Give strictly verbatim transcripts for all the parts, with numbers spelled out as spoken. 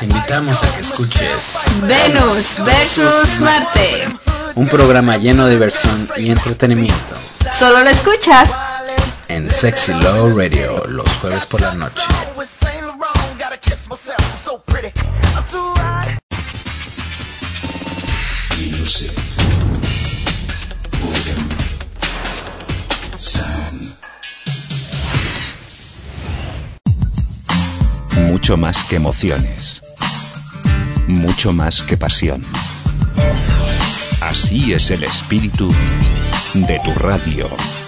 te invitamos a que escuches Venus versus Marte, un programa lleno de diversión y entretenimiento. Solo lo escuchas en Sexy Low Radio los jueves por la noche. Mucho más que emociones, mucho más que pasión. Así es el espíritu de tu radio.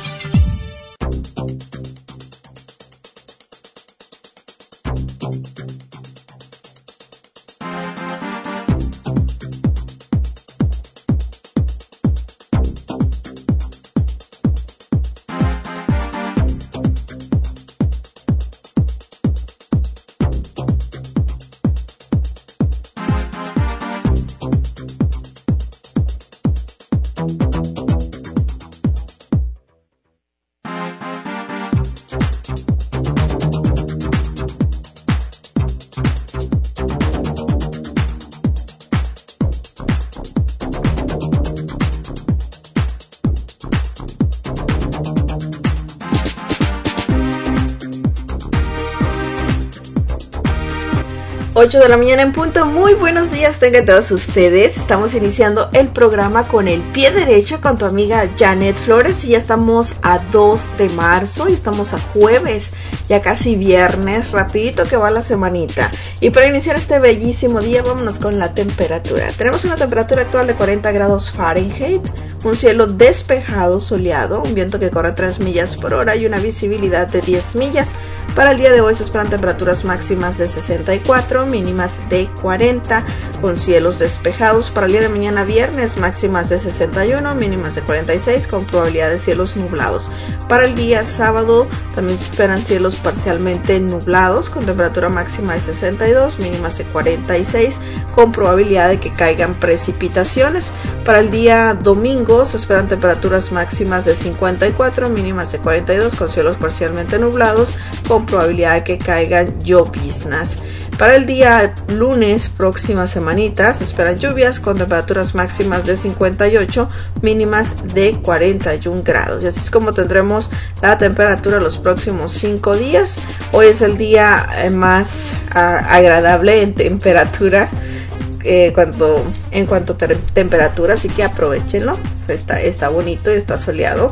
ocho de la mañana en punto. Muy buenos días tengan todos ustedes. Estamos iniciando el programa con el pie derecho con tu amiga Janet Flores y ya estamos a dos de marzo y estamos a jueves, ya casi viernes, rapidito que va la semanita. Y para iniciar este bellísimo día vámonos con la temperatura. Tenemos una temperatura actual de cuarenta grados Fahrenheit, un cielo despejado, soleado, un viento que corre tres millas por hora y una visibilidad de diez millas. Para el día de hoy se esperan temperaturas máximas de sesenta y cuatro, mínimas de cuarenta, con cielos despejados. Para el día de mañana viernes, máximas de sesenta y uno, mínimas de cuarenta y seis, con probabilidad de cielos nublados. Para el día sábado también se esperan cielos parcialmente nublados, con temperatura máxima de sesenta y dos, mínimas de cuarenta y seis, con probabilidad de que caigan precipitaciones. Para el día domingo se esperan temperaturas máximas de cincuenta y cuatro, mínimas de cuarenta y dos, con cielos parcialmente nublados, con probabilidad de que caigan lloviznas. Para el día lunes, próxima semanita, se esperan lluvias con temperaturas máximas de cincuenta y ocho, mínimas de cuarenta y un grados. Y así es como tendremos la temperatura los próximos cinco días. Hoy es el día eh, más uh, agradable en temperatura. Eh, cuanto, en cuanto a te- temperatura, así que aprovechenlo. Está, está bonito y está soleado.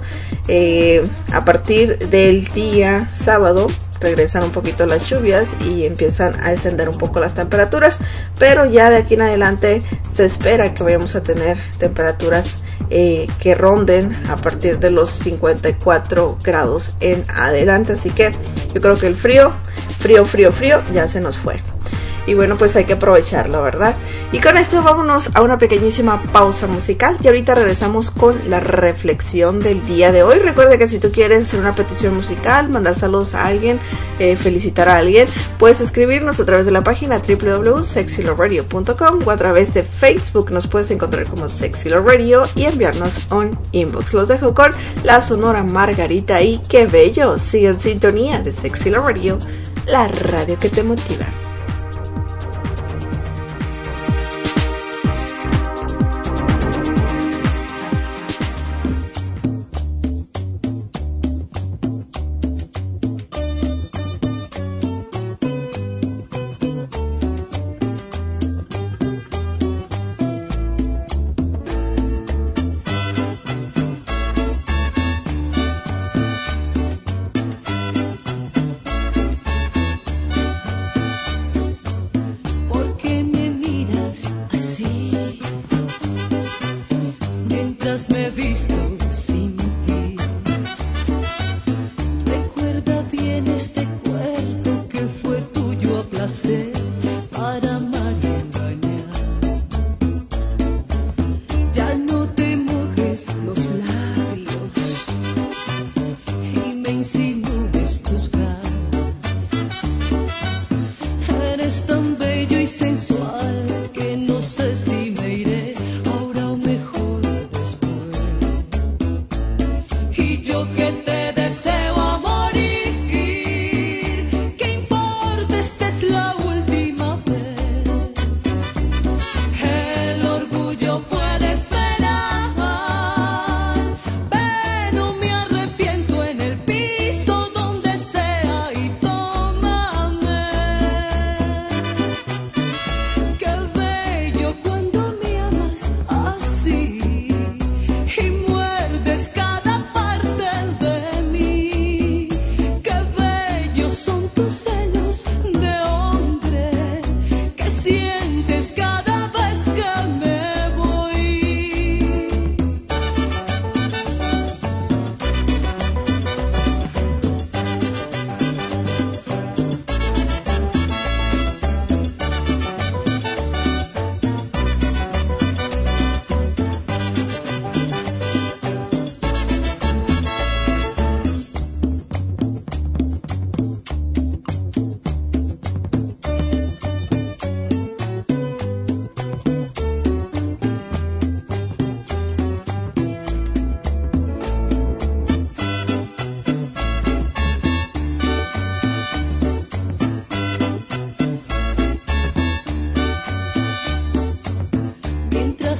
Eh, a partir del día sábado regresan un poquito las lluvias y empiezan a descender un poco las temperaturas, pero ya de aquí en adelante se espera que vayamos a tener temperaturas eh, que ronden a partir de los cincuenta y cuatro grados en adelante, así que yo creo que el frío, frío, frío, frío ya se nos fue. Y bueno, pues hay que aprovecharlo, ¿verdad? Y con esto vámonos a una pequeñísima pausa musical y ahorita regresamos con la reflexión del día de hoy. Recuerda que si tú quieres hacer una petición musical, mandar saludos a alguien, eh, felicitar a alguien, puedes escribirnos a través de la página doble u doble u doble u punto sexy low radio punto com o a través de Facebook nos puedes encontrar como Sexy Low Radio y enviarnos un inbox. Los dejo con la sonora Margarita y qué bello. Sigue en sintonía de Sexy Low Radio, la radio que te motiva.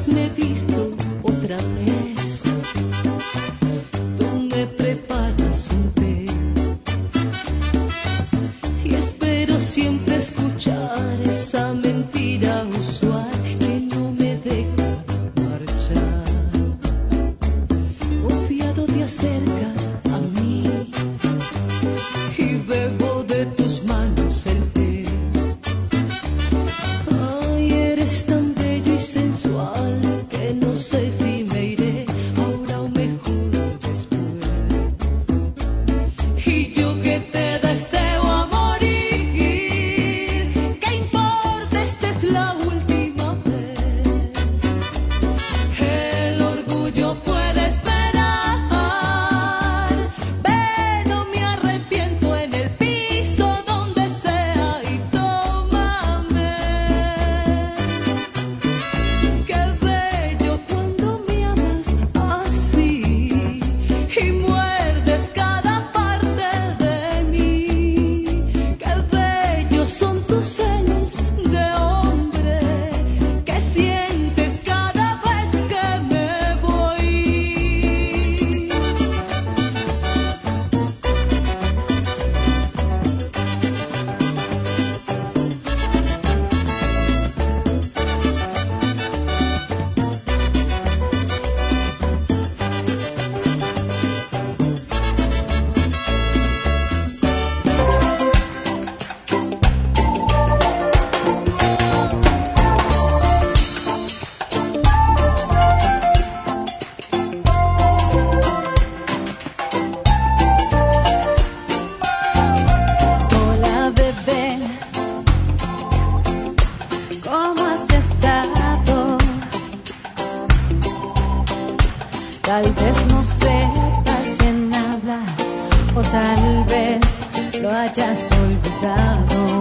Tal vez no sepas quién habla, o tal vez lo hayas olvidado.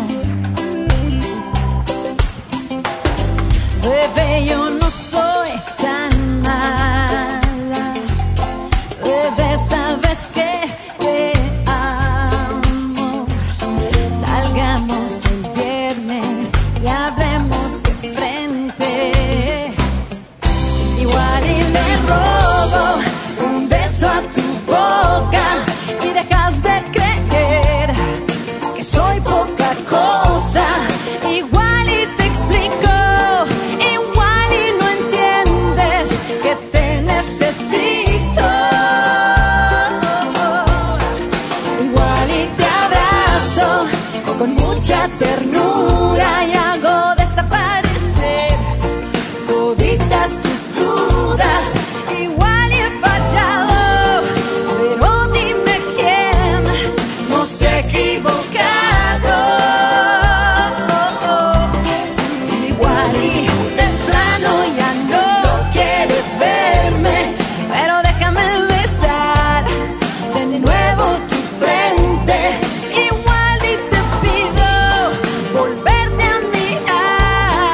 Bebé, yo no soy tan mala. Bebé, sabes que te amo. Salgamos el viernes y hablemos de frente. Igual y le robo un beso a tu boca y dejas de creer que soy poca cosa. Igual y te explico, igual y no entiendes que te necesito. Igual y te abrazo con mucha ternura y hago desaparecer toditas tus dudas. Igual y he fallado, pero dime quién no se ha equivocado. Igual y de plano ya no quieres verme, pero déjame besar de nuevo tu frente. Igual y te pido volverte a mirar.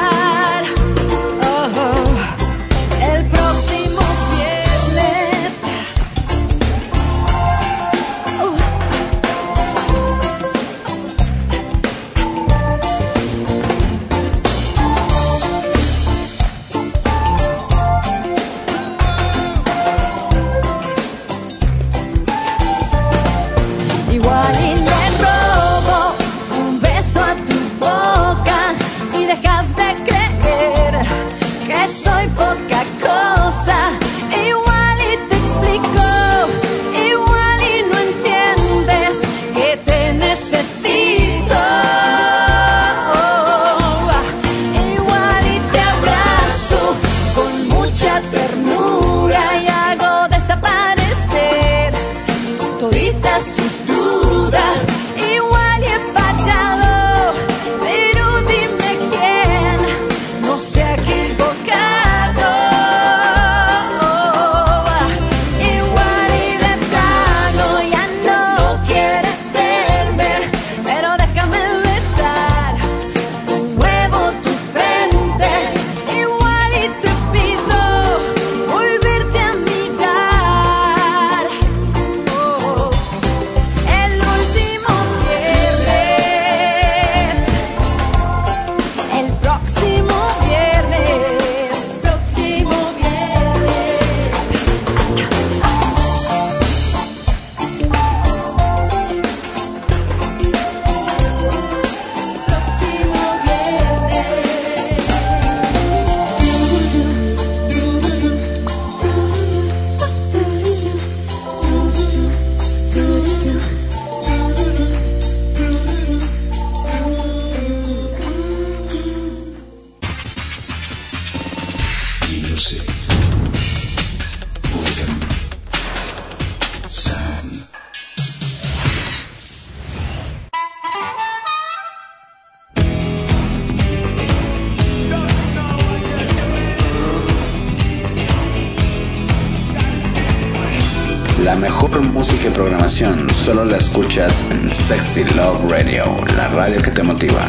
mejor música y programación solo la escuchas en Sexy Love Radio, la radio que te motiva.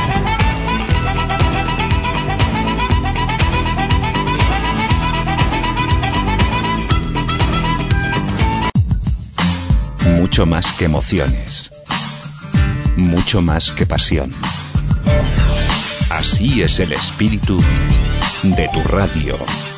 Mucho más que emociones, mucho más que pasión. Así es el espíritu de tu radio.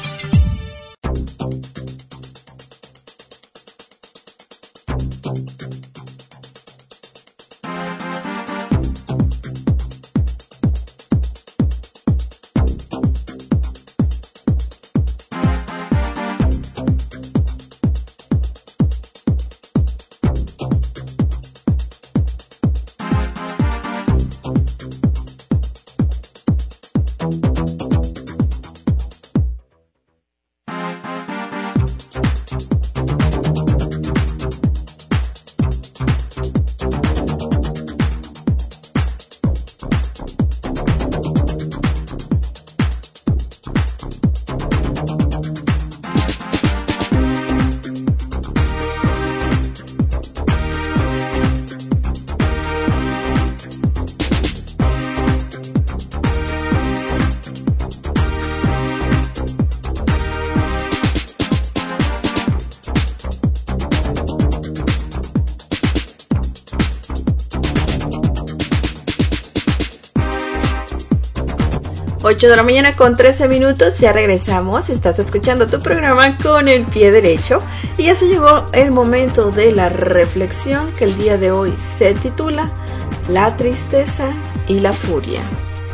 ocho de la mañana con trece minutos, ya regresamos. Estás escuchando tu programa Con el Pie Derecho y ya se llegó el momento de la reflexión, que el día de hoy se titula La tristeza y la furia.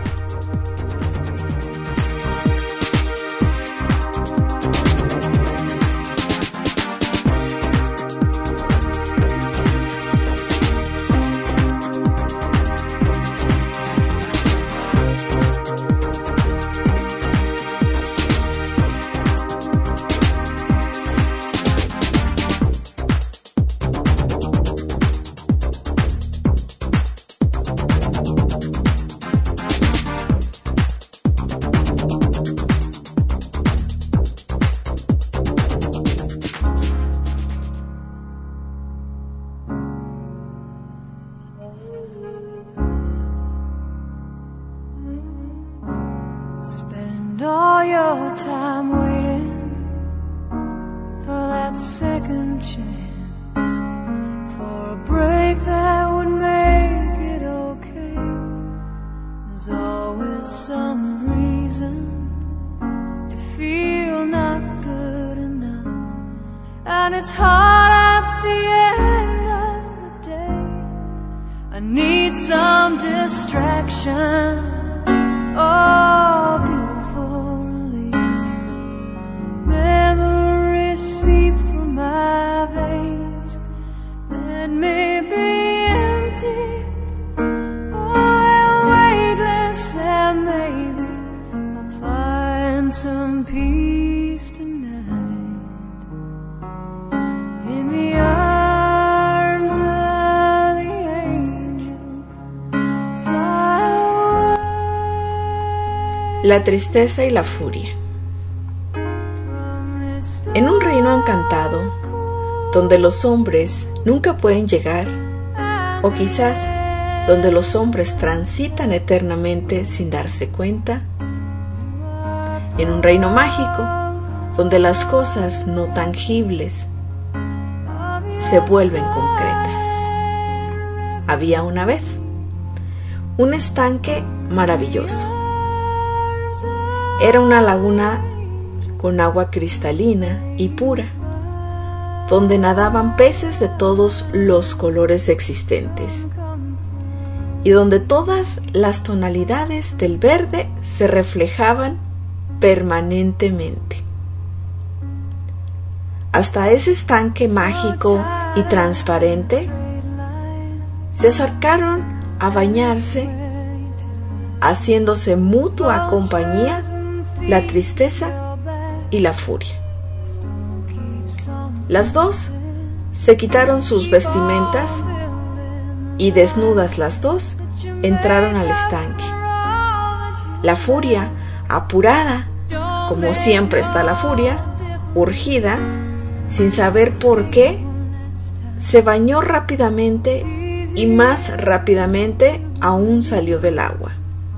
La tristeza y la furia. En un reino encantado, donde los hombres nunca pueden llegar, o quizás donde los hombres transitan eternamente sin darse cuenta, en un reino mágico, donde las cosas no tangibles se vuelven concretas. Había una vez un estanque maravilloso. Era una laguna con agua cristalina y pura, donde nadaban peces de todos los colores existentes y donde todas las tonalidades del verde se reflejaban permanentemente. Hasta ese estanque mágico y transparente se acercaron a bañarse, haciéndose mutua compañía la tristeza y la furia. Las dos se quitaron sus vestimentas y, desnudas las dos, entraron al estanque. La furia, apurada, como siempre está la furia, urgida, sin saber por qué se bañó rápidamente y más rápidamente aún salió del agua.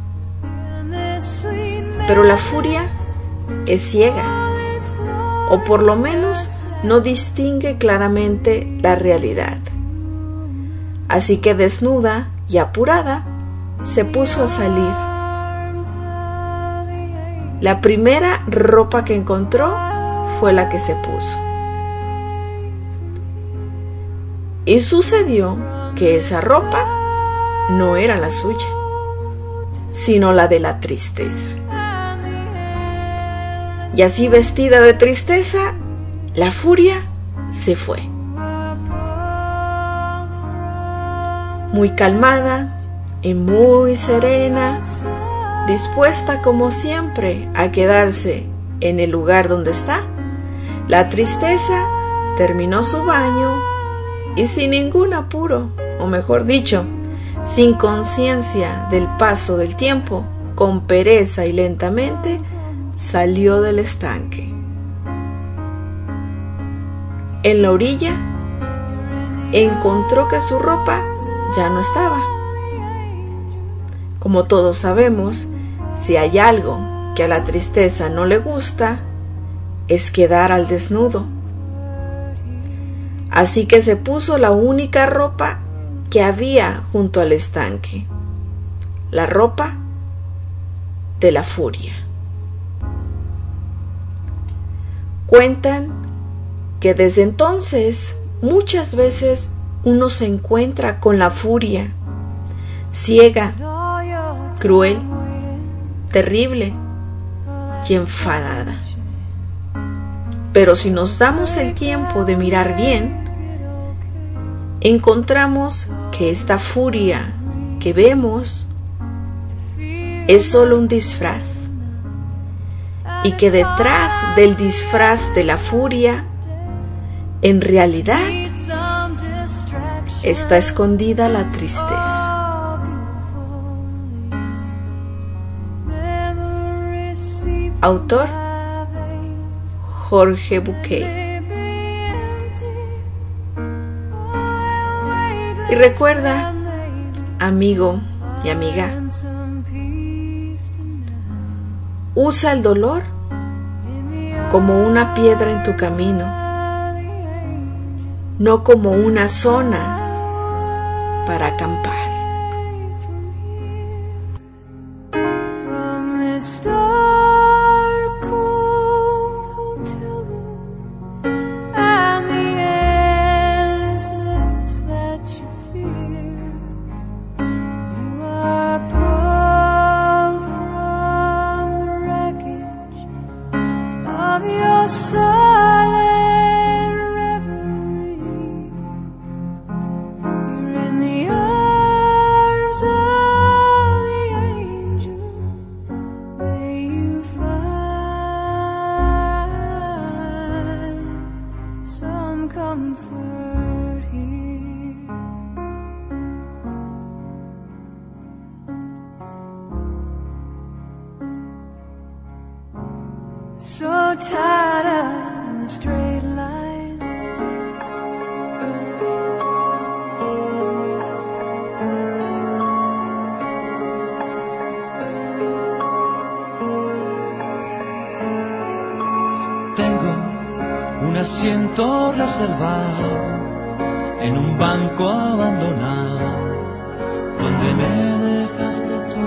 Pero la furia es ciega, o por lo menos no distingue claramente la realidad. Así que desnuda y apurada se puso a salir. La primera ropa que encontró fue la que se puso. Y sucedió que esa ropa no era la suya, sino la de la tristeza. Y así, vestida de tristeza, la furia se fue. Muy calmada y muy serena, dispuesta como siempre a quedarse en el lugar donde está, la tristeza terminó su baño y sin ningún apuro, o mejor dicho, sin conciencia del paso del tiempo, con pereza y lentamente, salió del estanque. En la orilla, encontró que su ropa ya no estaba. Como todos sabemos, si hay algo que a la tristeza no le gusta, es quedar al desnudo. Así que se puso la única ropa que había junto al estanque, la ropa de la furia. Cuentan que desde entonces muchas veces uno se encuentra con la furia, ciega, cruel, terrible y enfadada. Pero si nos damos el tiempo de mirar bien, encontramos que esta furia que vemos es solo un disfraz, y que detrás del disfraz de la furia, en realidad, está escondida la tristeza. Autor: Jorge Bucay. Y recuerda, amigo y amiga, usa el dolor como una piedra en tu camino, no como una zona para acampar. So tired of the straight line. Tengo un asiento reservado en un banco abandonado donde me dejaste tú.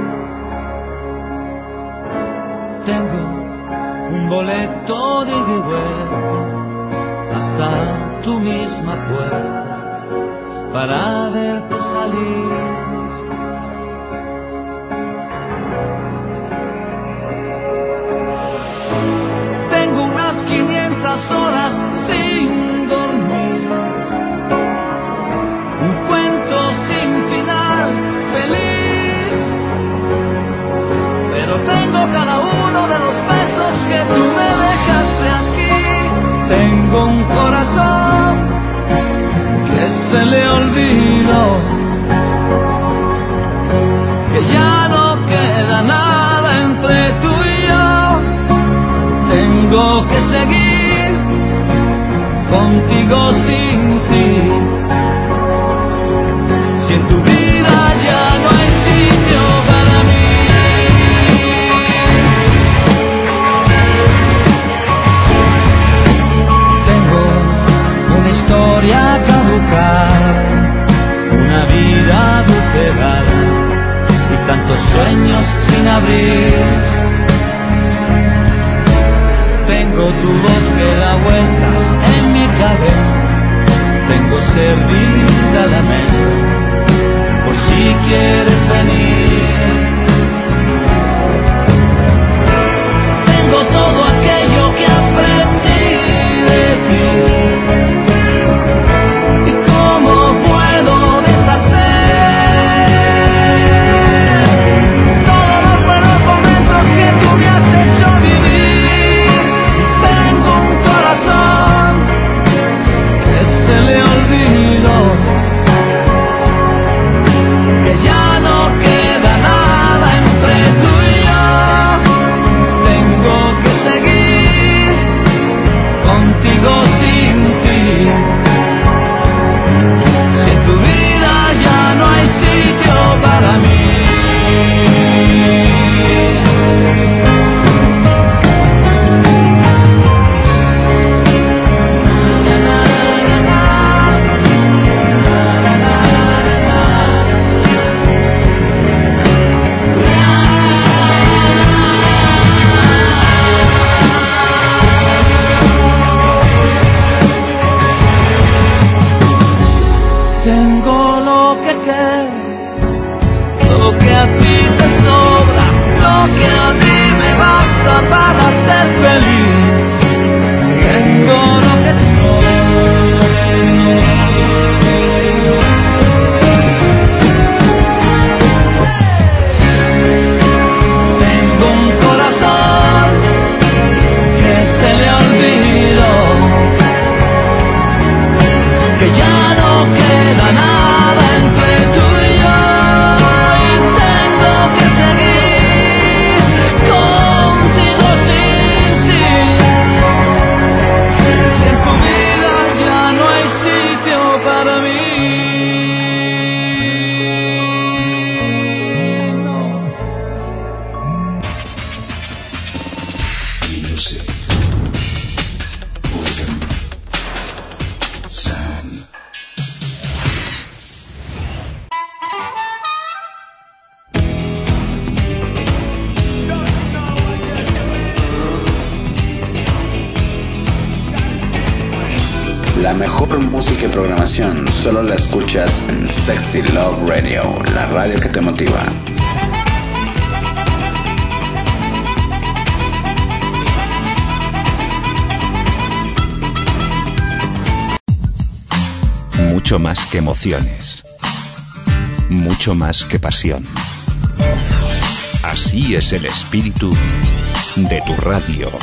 Tengo un boleto de ida y vuelta hasta tu misma puerta para verte salir. Tengo unas quinientas horas sin dormir, un cuento sin final feliz, pero tengo cada uno de los besos que tú me dejaste aquí. Tengo un corazón que se le olvidó, que ya no queda nada entre tú y yo. Tengo que seguir contigo sin ti. Si en tu vida ya no hay sitio para mí. Tengo una historia caducada, una vida adulterada y tantos sueños sin abrir. Tengo tu voz que da vueltas en mi cabeza, tengo servida la mesa, por si quieres venir. Tengo todo aquello que aprendí de ti, y cómo puedo deshacer todos los buenos momentos que tú me has hecho vivir. Tengo un corazón que se le olvidó, que ya no queda nada entre tú y yo. Tengo que seguir contigo sin ti. Si en tu vida ya no hay sitio para mí. Tengo lo que quiero, lo que a ti te sobra, lo que a mí me basta para ser feliz. Tengo lo que soy. Tengo un corazón que se le olvidó, que ya no queda nada entre tú y yo, y tengo que seguir contigo sin ti. Si en tu vida ya no hay sitio para mí. No. Music. Organ. Sound. La mejor música y programación solo la escuchas en Sexy Love Radio, la radio que te motiva. Mucho más que emociones. Mucho más que pasión. Así es el espíritu de tu radio.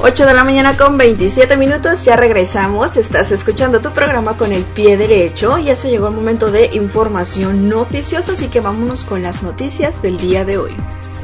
ocho de la mañana con veintisiete minutos, ya regresamos, estás escuchando tu programa con el pie derecho y ya se llegó el momento de información noticiosa, así que vámonos con las noticias del día de hoy.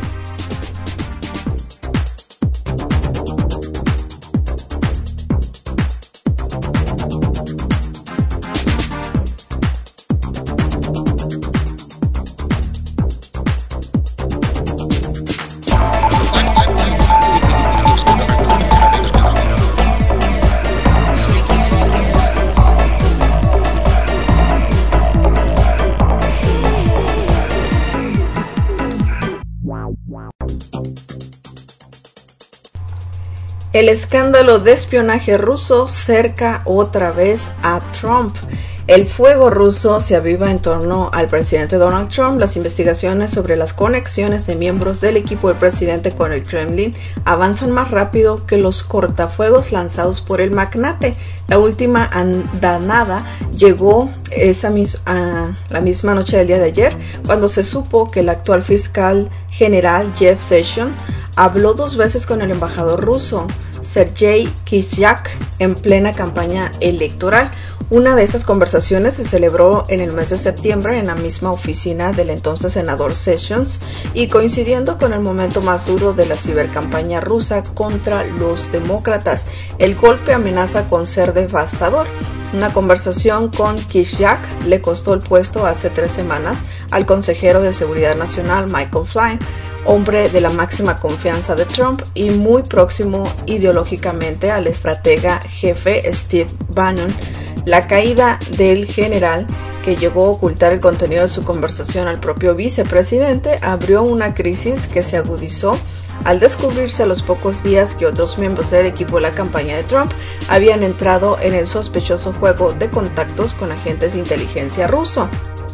El escándalo de espionaje ruso cerca otra vez a Trump. El fuego ruso se aviva en torno al presidente Donald Trump. Las investigaciones sobre las conexiones de miembros del equipo del presidente con el Kremlin avanzan más rápido que los cortafuegos lanzados por el magnate. La última andanada llegó esa mis, uh, la misma noche del día de ayer, cuando se supo que el actual fiscal general Jeff Sessions habló dos veces con el embajador ruso Sergei Kislyak en plena campaña electoral. Una de estas conversaciones se celebró en el mes de septiembre en la misma oficina del entonces senador Sessions y coincidiendo con el momento más duro de la cibercampaña rusa contra los demócratas. El golpe amenaza con ser devastador. Una conversación con Kislyak le costó el puesto hace tres semanas al consejero de Seguridad Nacional Michael Flynn, hombre de la máxima confianza de Trump y muy próximo ideológicamente al estratega jefe Steve Bannon. La caída del general, que llegó a ocultar el contenido de su conversación al propio vicepresidente, abrió una crisis que se agudizó al descubrirse a los pocos días que otros miembros del equipo de la campaña de Trump habían entrado en el sospechoso juego de contactos con agentes de inteligencia ruso.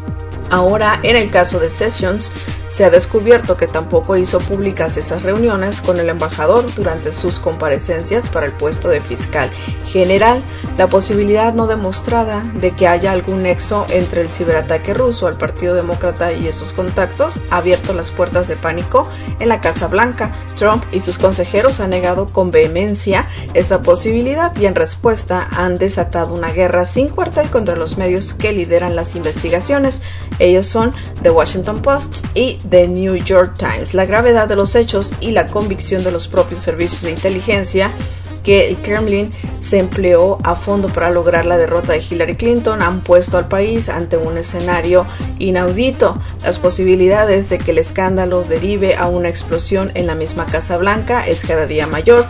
Ahora, en el caso de Sessions, se ha descubierto que tampoco hizo públicas esas reuniones con el embajador durante sus comparecencias para el puesto de fiscal general. La posibilidad no demostrada de que haya algún nexo entre el ciberataque ruso al Partido Demócrata y esos contactos ha abierto las puertas de pánico en la Casa Blanca. Trump y sus consejeros han negado con vehemencia esta posibilidad y en respuesta han desatado una guerra sin cuartel contra los medios que lideran las investigaciones. Ellos son The Washington Post y The New York Times. La gravedad de los hechos y la convicción de los propios servicios de inteligencia que el Kremlin se empleó a fondo para lograr la derrota de Hillary Clinton han puesto al país ante un escenario inaudito. Las posibilidades de que el escándalo derive a una explosión en la misma Casa Blanca es cada día mayor.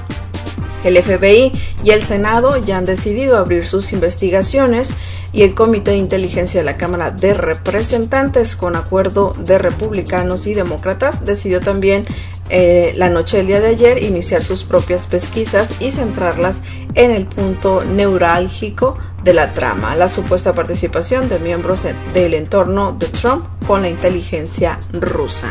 El F B I y el Senado ya han decidido abrir sus investigaciones y el Comité de Inteligencia de la Cámara de Representantes, con acuerdo de republicanos y demócratas, decidió también eh, la noche del día de ayer iniciar sus propias pesquisas y centrarlas en el punto neurálgico de la trama, la supuesta participación de miembros del entorno de Trump con la inteligencia rusa.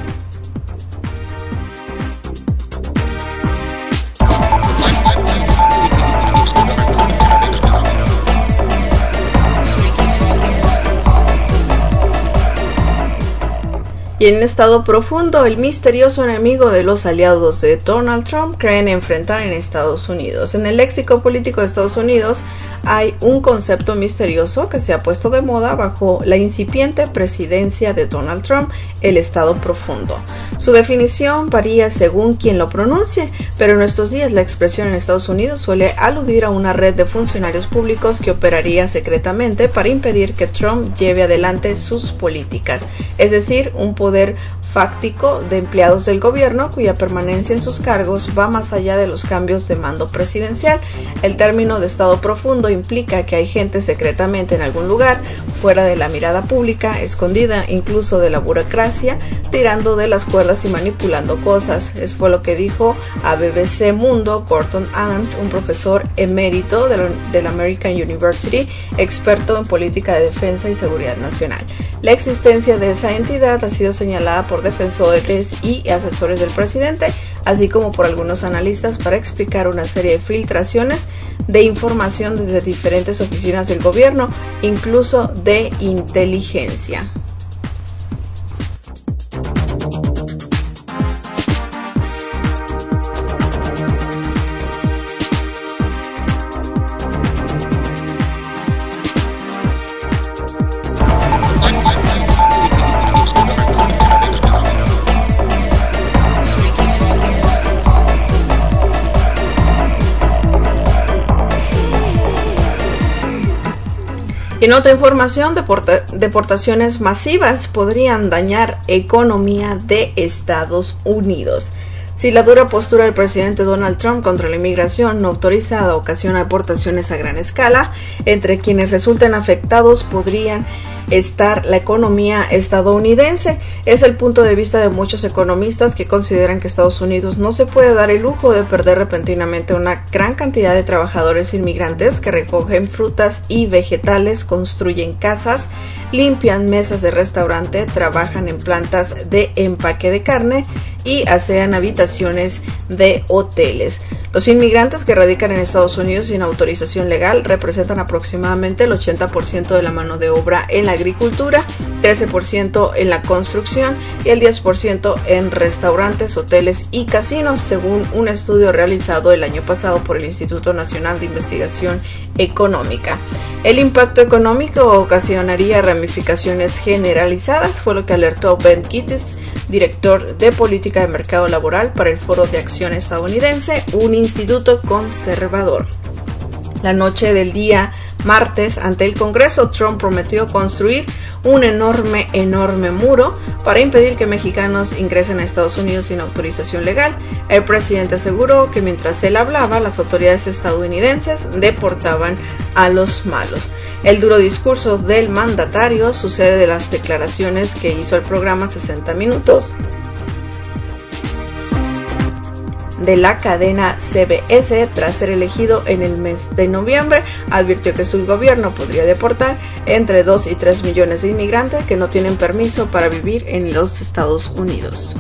Y en un estado profundo, el misterioso enemigo de los aliados de Donald Trump creen enfrentar en Estados Unidos. En el léxico político de Estados Unidos hay un concepto misterioso que se ha puesto de moda bajo la incipiente presidencia de Donald Trump, el estado profundo. Su definición varía según quien lo pronuncie, pero en estos días la expresión en Estados Unidos suele aludir a una red de funcionarios públicos que operaría secretamente para impedir que Trump lleve adelante sus políticas, es decir, un poder fáctico de empleados del gobierno cuya permanencia en sus cargos va más allá de los cambios de mando presidencial. El término de estado profundo implica que hay gente secretamente en algún lugar, fuera de la mirada pública, escondida incluso de la burocracia, tirando de las cuerdas y manipulando cosas. Eso fue lo que dijo a B B C Mundo Gordon Adams, un profesor emérito de la, de la American University, experto en política de defensa y seguridad nacional. La existencia de esa entidad ha sido señalada por defensores y asesores del presidente, así como por algunos analistas, para explicar una serie de filtraciones de información desde diferentes oficinas del gobierno, incluso de inteligencia. Y en otra información, deporta- deportaciones masivas podrían dañar economía de Estados Unidos. Si la dura postura del presidente Donald Trump contra la inmigración no autorizada ocasiona deportaciones a gran escala, entre quienes resulten afectados podrían estar la economía estadounidense. Es el punto de vista de muchos economistas que consideran que Estados Unidos no se puede dar el lujo de perder repentinamente una gran cantidad de trabajadores inmigrantes que recogen frutas y vegetales, construyen casas, limpian mesas de restaurante, trabajan en plantas de empaque de carne y asean habitaciones de hoteles. Los inmigrantes que radican en Estados Unidos sin autorización legal representan aproximadamente el ochenta por ciento de la mano de obra en la agricultura, trece por ciento en la construcción y el diez por ciento en restaurantes, hoteles y casinos, según un estudio realizado el año pasado por el Instituto Nacional de Investigación Económica. El impacto económico ocasionaría ramificaciones generalizadas, fue lo que alertó Ben Kittis, director de política de mercado laboral para el Foro de Acción estadounidense, un instituto conservador. La noche del día martes, ante el Congreso, Trump prometió construir un enorme, enorme muro para impedir que mexicanos ingresen a Estados Unidos sin autorización legal. El presidente aseguró que mientras él hablaba, las autoridades estadounidenses deportaban a los malos. El duro discurso del mandatario sucede de las declaraciones que hizo el programa sesenta minutos de la cadena C B S tras ser elegido en el mes de noviembre. Advirtió que su gobierno podría deportar entre dos y tres millones de inmigrantes que no tienen permiso para vivir en los Estados Unidos.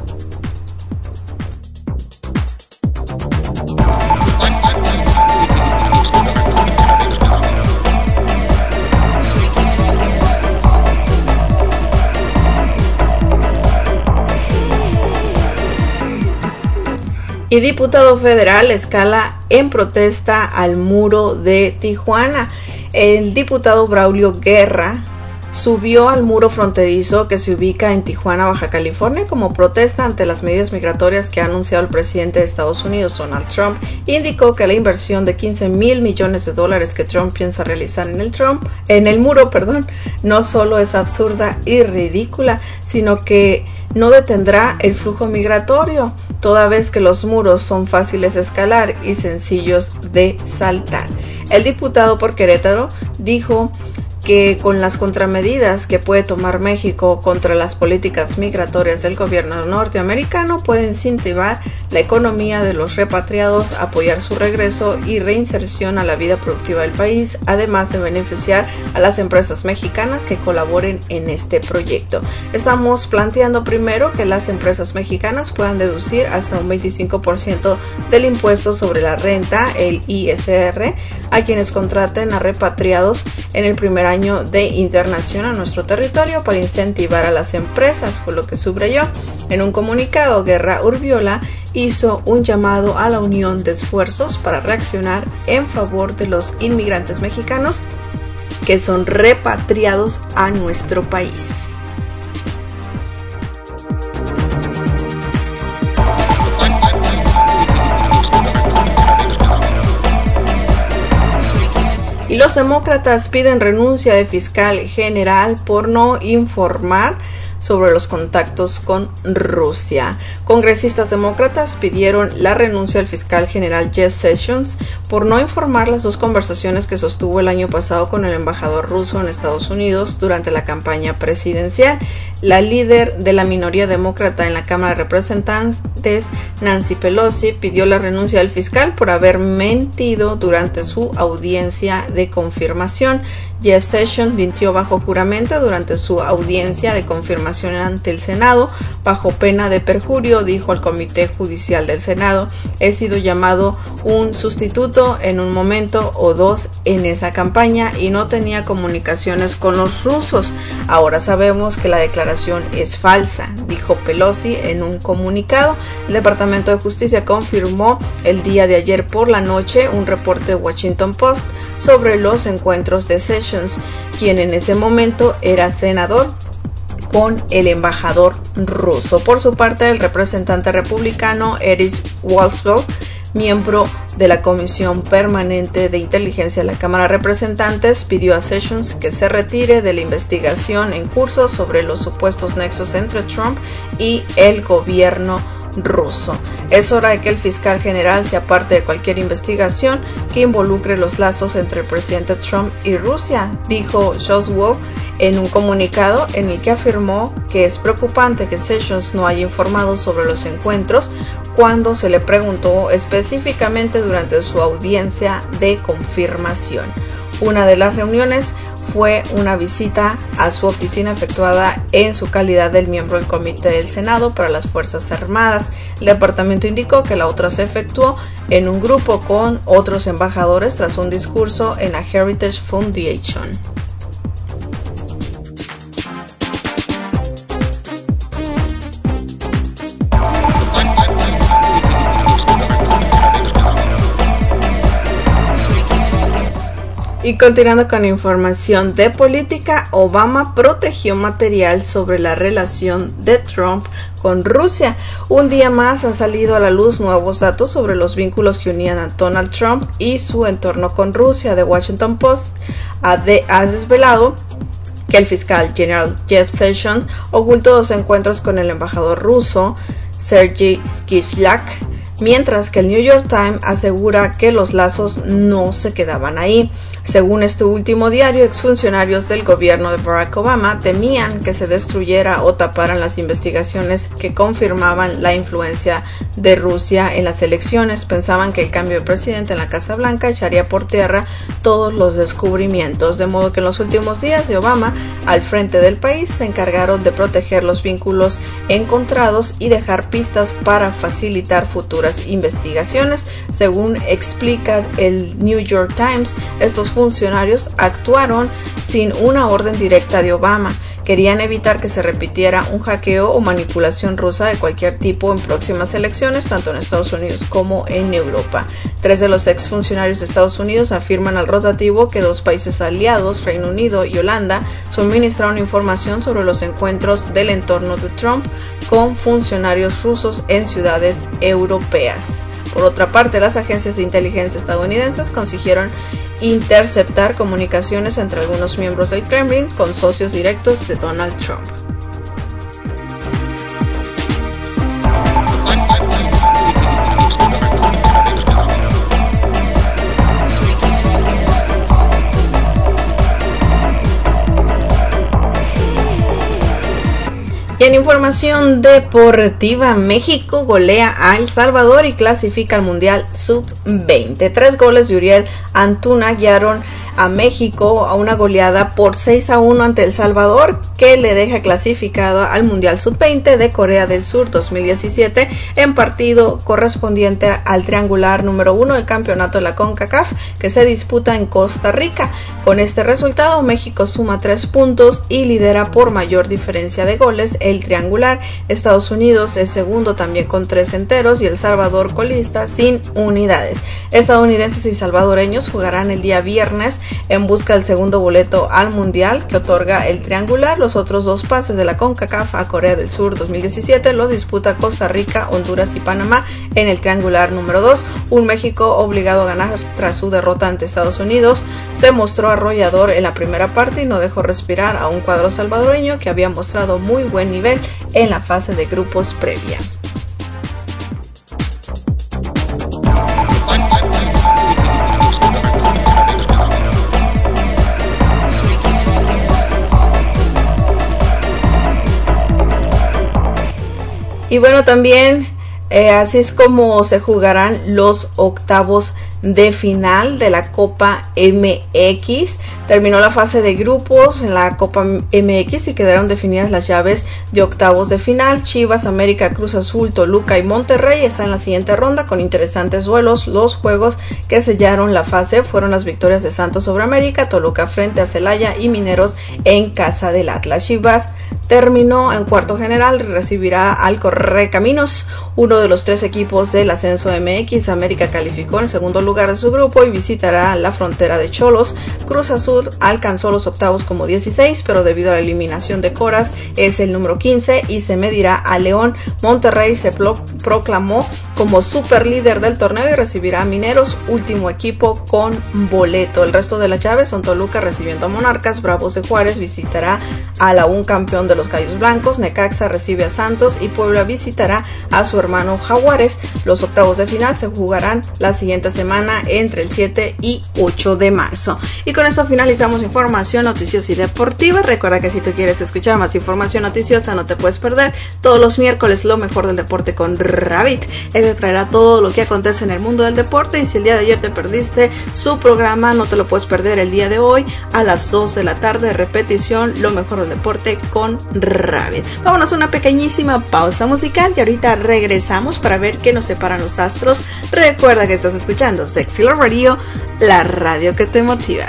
Y diputado federal escala en protesta al muro de Tijuana. El diputado Braulio Guerra subió al muro fronterizo que se ubica en Tijuana, Baja California, como protesta ante las medidas migratorias que ha anunciado el presidente de Estados Unidos, Donald Trump. Indicó que la inversión de quince mil millones de dólares que Trump piensa realizar en el, Trump, en el muro, perdón, no solo es absurda y ridícula, sino que no detendrá el flujo migratorio, toda vez que los muros son fáciles de escalar y sencillos de saltar. El diputado por Querétaro dijo que con las contramedidas que puede tomar México contra las políticas migratorias del gobierno norteamericano puede incentivar la economía de los repatriados, apoyar su regreso y reinserción a la vida productiva del país, además de beneficiar a las empresas mexicanas que colaboren en este proyecto. Estamos planteando primero que las empresas mexicanas puedan deducir hasta un veinticinco por ciento del impuesto sobre la renta, el I S R, a quienes contraten a repatriados en el primer año de internación a nuestro territorio para incentivar a las empresas, fue lo que subrayó. En un comunicado, Guerra Urbiola hizo un llamado a la unión de esfuerzos para reaccionar en favor de los inmigrantes mexicanos que son repatriados a nuestro país. Y los demócratas piden renuncia de fiscal general por no informar sobre los contactos con Rusia. Congresistas demócratas pidieron la renuncia del fiscal general Jeff Sessions por no informar las dos conversaciones que sostuvo el año pasado con el embajador ruso en Estados Unidos durante la campaña presidencial. La líder de la minoría demócrata en la Cámara de Representantes, Nancy Pelosi, pidió la renuncia del fiscal por haber mentido durante su audiencia de confirmación. Jeff Sessions mintió bajo juramento durante su audiencia de confirmación ante el Senado, bajo pena de perjurio, dijo al Comité Judicial del Senado. He sido llamado un sustituto en un momento o dos en esa campaña y no tenía comunicaciones con los rusos. Ahora sabemos que la declaración es falsa, dijo Pelosi en un comunicado. El Departamento de Justicia confirmó el día de ayer por la noche un reporte de Washington Post sobre los encuentros de Sessions, quien en ese momento era senador, con el embajador ruso. Por su parte, el representante republicano Eric Walsville miembro de la Comisión Permanente de Inteligencia de la Cámara de Representantes, pidió a Sessions que se retire de la investigación en curso sobre los supuestos nexos entre Trump y el gobierno ruso. Es hora de que el fiscal general se aparte de cualquier investigación que involucre los lazos entre el presidente Trump y Rusia, dijo Oswald en un comunicado en el que afirmó que es preocupante que Sessions no haya informado sobre los encuentros cuando se le preguntó específicamente durante su audiencia de confirmación. Una de las reuniones fue una visita a su oficina efectuada en su calidad de miembro del Comité del Senado para las Fuerzas Armadas. El departamento indicó que la otra se efectuó en un grupo con otros embajadores tras un discurso en la Heritage Foundation. Y continuando con información de política, Obama protegió material sobre la relación de Trump con Rusia. Un día más han salido a la luz nuevos datos sobre los vínculos que unían a Donald Trump y su entorno con Rusia. The Washington Post ha, de, ha desvelado que el fiscal general Jeff Sessions ocultó dos encuentros con el embajador ruso Sergei Kislyak, mientras que el New York Times asegura que los lazos no se quedaban ahí. Según este último diario, exfuncionarios del gobierno de Barack Obama temían que se destruyera o taparan las investigaciones que confirmaban la influencia de Rusia en las elecciones. Pensaban que el cambio de presidente en la Casa Blanca echaría por tierra todos los descubrimientos, de modo que en los últimos días de Obama al frente del país se encargaron de proteger los vínculos encontrados y dejar pistas para facilitar futuras investigaciones. Según explica el New York Times, estos funcionarios actuaron sin una orden directa de Obama. Querían evitar que se repitiera un hackeo o manipulación rusa de cualquier tipo en próximas elecciones, tanto en Estados Unidos como en Europa. Tres de los exfuncionarios de Estados Unidos afirman al rotativo que dos países aliados, Reino Unido y Holanda, suministraron información sobre los encuentros del entorno de Trump con funcionarios rusos en ciudades europeas. Por otra parte, las agencias de inteligencia estadounidenses consiguieron interceptar comunicaciones entre algunos miembros del Kremlin con socios directos de Donald Trump. Y en información deportiva, México golea a El Salvador y clasifica al Mundial sub veinte. Tres goles de Uriel Antuna guiaron a México a una goleada por seis a uno ante El Salvador, que le deja clasificado al Mundial sub veinte de Corea del Sur dos mil diecisiete en partido correspondiente al triangular número uno del campeonato de la CONCACAF, que se disputa en Costa Rica. Con este resultado, México suma tres puntos y lidera por mayor diferencia de goles el triangular. Estados Unidos es segundo también con tres enteros y El Salvador colista sin unidades. Estadounidenses y salvadoreños jugarán el día viernes en busca del segundo boleto al Mundial que otorga el triangular. Los otros dos pases de la CONCACAF a Corea del Sur dos mil diecisiete los disputa Costa Rica, Honduras y Panamá en el triangular número dos. Un México obligado a ganar tras su derrota ante Estados Unidos se mostró arrollador en la primera parte y no dejó respirar a un cuadro salvadoreño que había mostrado muy buen nivel en la fase de grupos previa. Y bueno, también eh, así es como se jugarán los octavos de final de la Copa M X. Terminó la fase de grupos en la Copa M X y quedaron definidas las llaves de octavos de final. Chivas, América, Cruz Azul, Toluca y Monterrey están en la siguiente ronda con interesantes duelos. Los juegos que sellaron la fase fueron las victorias de Santos sobre América, Toluca frente a Celaya y Mineros en casa del Atlas. Chivas terminó en cuarto general, recibirá al Correcaminos, uno de los tres equipos del ascenso M X. América calificó en el segundo lugar de su grupo y visitará la frontera de Xolos. Cruz Azul alcanzó los octavos como dieciséis, pero debido a la eliminación de Coras es el número quince y se medirá a León. Monterrey se pro- proclamó como super líder del torneo y recibirá a Mineros, último equipo con boleto. El resto de las llaves son Toluca recibiendo a Monarcas, Bravos de Juárez visitará al aún campeón de los Gallos Blancos, Necaxa recibe a Santos y Puebla visitará a su hermano Jaguares. Los octavos de final se jugarán la siguiente semana entre el siete y ocho de marzo. Y con esto finalizamos información noticiosa y deportiva. Recuerda que si tú quieres escuchar más información noticiosa no te puedes perder todos los miércoles lo mejor del deporte con Rabbit. Él te traerá todo lo que acontece en el mundo del deporte y si el día de ayer te perdiste su programa no te lo puedes perder el día de hoy a las dos de la tarde, repetición lo mejor del deporte con Rabbit. Vámonos a una pequeñísima pausa musical y ahorita regresamos para ver qué nos separan los astros. Recuerda que estás escuchando Sexy Love Radio, la radio que te motiva.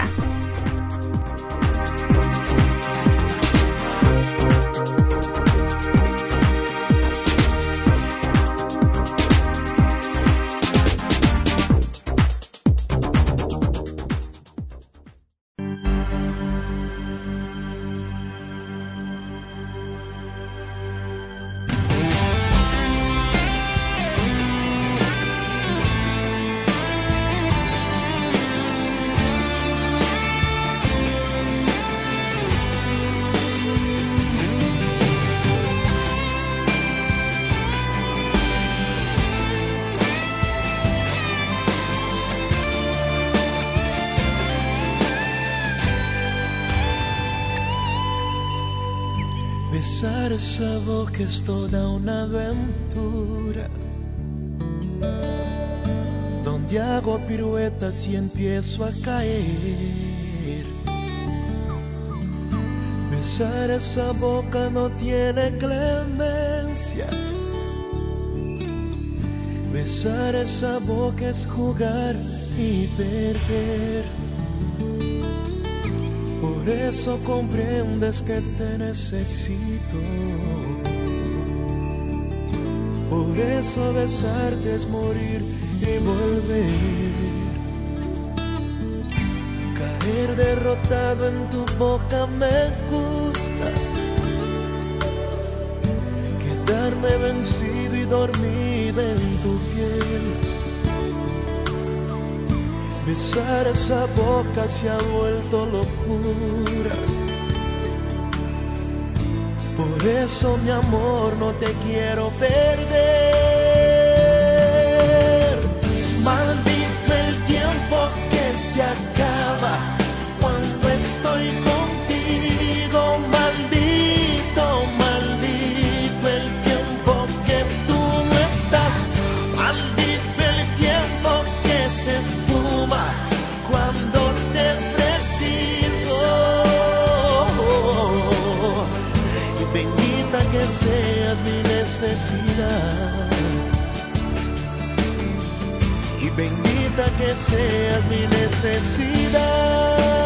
Besar esa boca es toda una aventura, donde hago piruetas y empiezo a caer. Besar esa boca no tiene clemencia. Besar esa boca es jugar y perder. Por eso comprendes que te necesito. Por eso besarte es morir y volver. Caer derrotado en tu boca me gusta. Quedarme vencido y dormido en tu piel. Besar esa boca se ha vuelto locura. Por eso, mi amor, no te quiero perder. Maldito el tiempo que se acaba cuando estoy contigo. Maldito, maldito el tiempo que tú no estás. Maldito el tiempo que se esfuma cuando te preciso. Y bendita que seas mi necesidad. Y bendita que seas mi necesidad.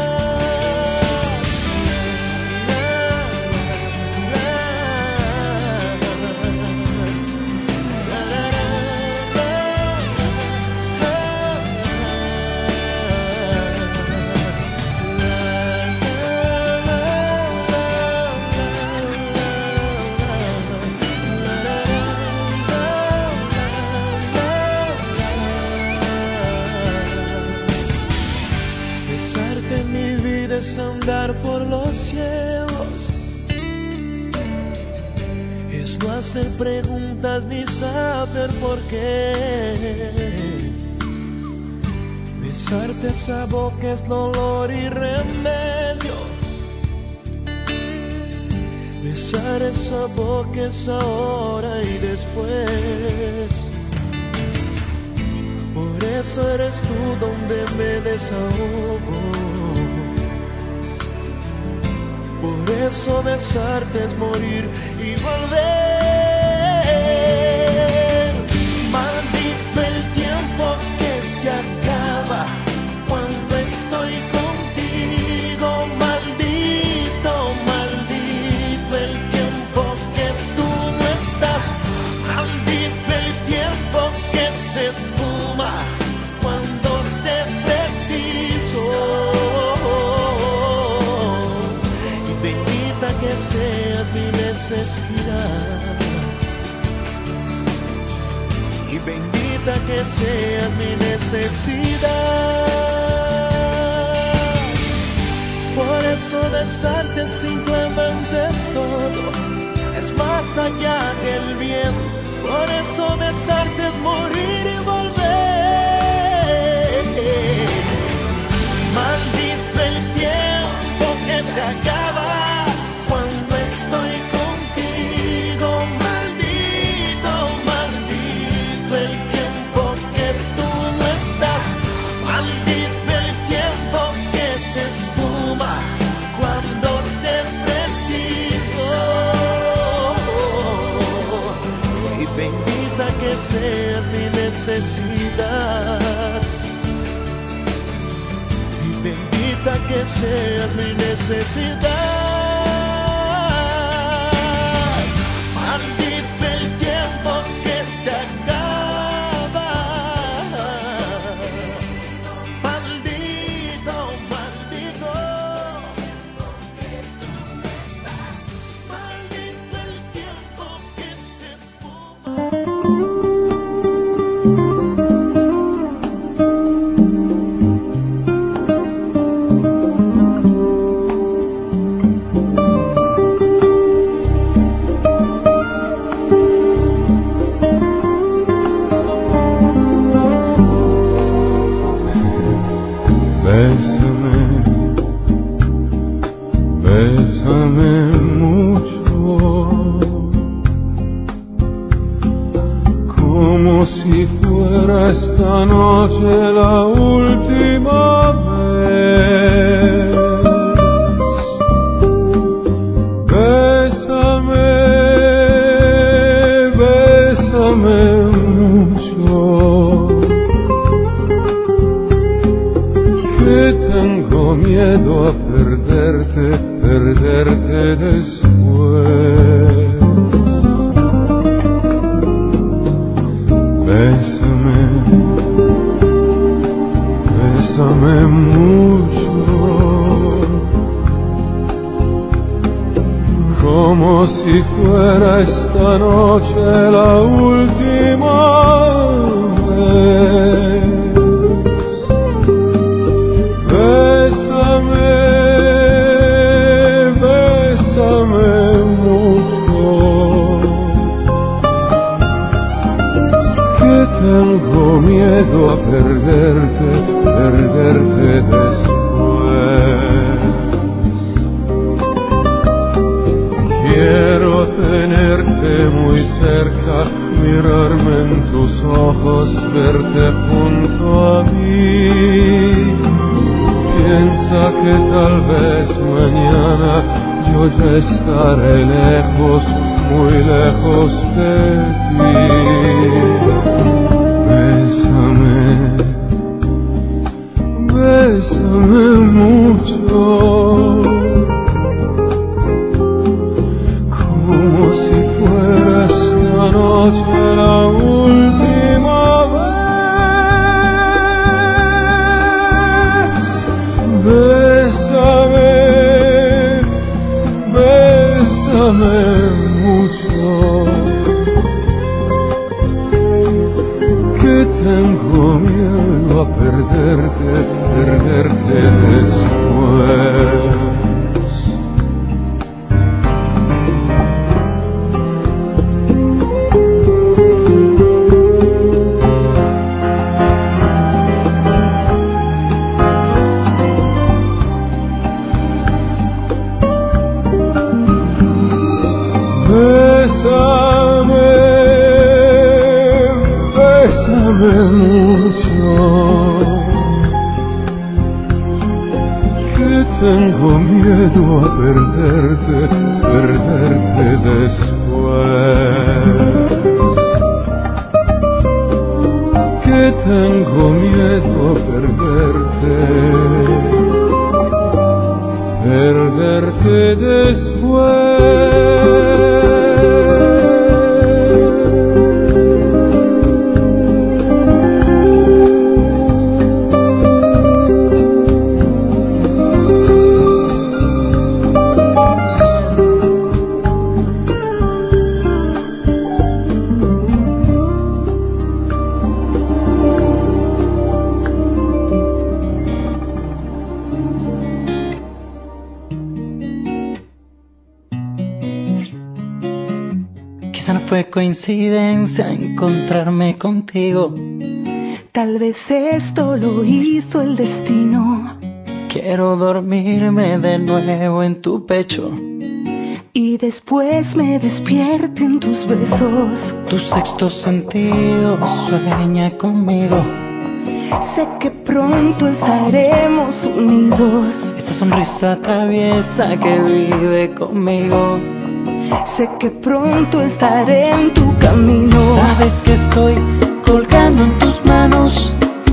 Es andar por los cielos, es no hacer preguntas ni saber por qué. Besarte esa boca es dolor y remedio. Besar esa boca es ahora y después. Por eso eres tú donde me desahogo. Por eso besarte es morir y volver. Maldito el tiempo que se acaba cuando estoy contigo. Maldito, maldito el tiempo que tú no estás. Maldito el tiempo que se esfuma cuando te preciso. Que seas mi necesidad. Y bendita que seas mi necesidad. Por eso besarte simplemente todo es más allá que el bien. Por eso besarte es morir y volver. Maldito el tiempo que se acaba cuando estoy contigo. Maldito, maldito el tiempo que tú no estás. Maldito el tiempo que se esfuma cuando te preciso. Y bendita que seas mi necesidad. Y bendita que seas mi necesidad. Maldito el tiempo que se acaba. Maldito, maldito. Maldito el tiempo que se esfuma. Bésame, bésame mucho, como si fuera esta noche la última vez. Bésame, bésame mucho, que tengo miedo a perderte, perderte después. Bésame, bésame mucho, como si fuera esta noche la última vez. Bésame, bésame mucho, que tengo miedo a perderte, perderte después. Quiero tenerte muy cerca, mirarme en tus ojos, verte junto a mí. Piensa que tal vez mañana yo ya estaré lejos, muy lejos de ti. Bésame, bésame mucho, como si fuera esta noche la última vez. Bésame, bésame mucho, que tengo miedo a perderte, perderte después. Bésame, bésame mucho, que tengo miedo a perderte, perderte después. Que tengo miedo a perderte, perderte después. Quizá no fue coincidencia encontrarme contigo. Tal vez esto lo hizo el destino. Quiero dormirme de nuevo en tu pecho y después me despierte en tus besos. Tu sexto sentido sueña conmigo. Sé que pronto estaremos unidos. Esa sonrisa traviesa que vive conmigo. Sé que pronto estaré en tu camino. Sabes que estoy colgando en tus manos,